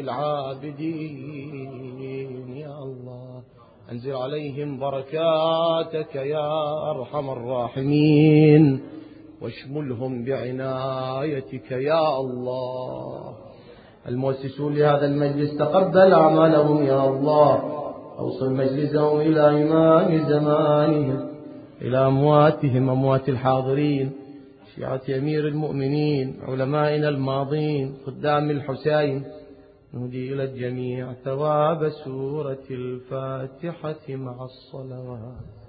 العابدين يا الله. أنزل عليهم بركاتك يا أرحم الراحمين، واشملهم بعنايتك يا الله. المؤسسون لهذا المجلس تقبل أعمالهم يا الله، أوصل مجلسهم إلى إمام زمانهم، إلى أمواتهم أموات الحاضرين، شيعة أمير المؤمنين، علمائنا الماضين، خدام الحسين. نهدي إلى الجميع ثواب سورة الفاتحة مع الصلوات.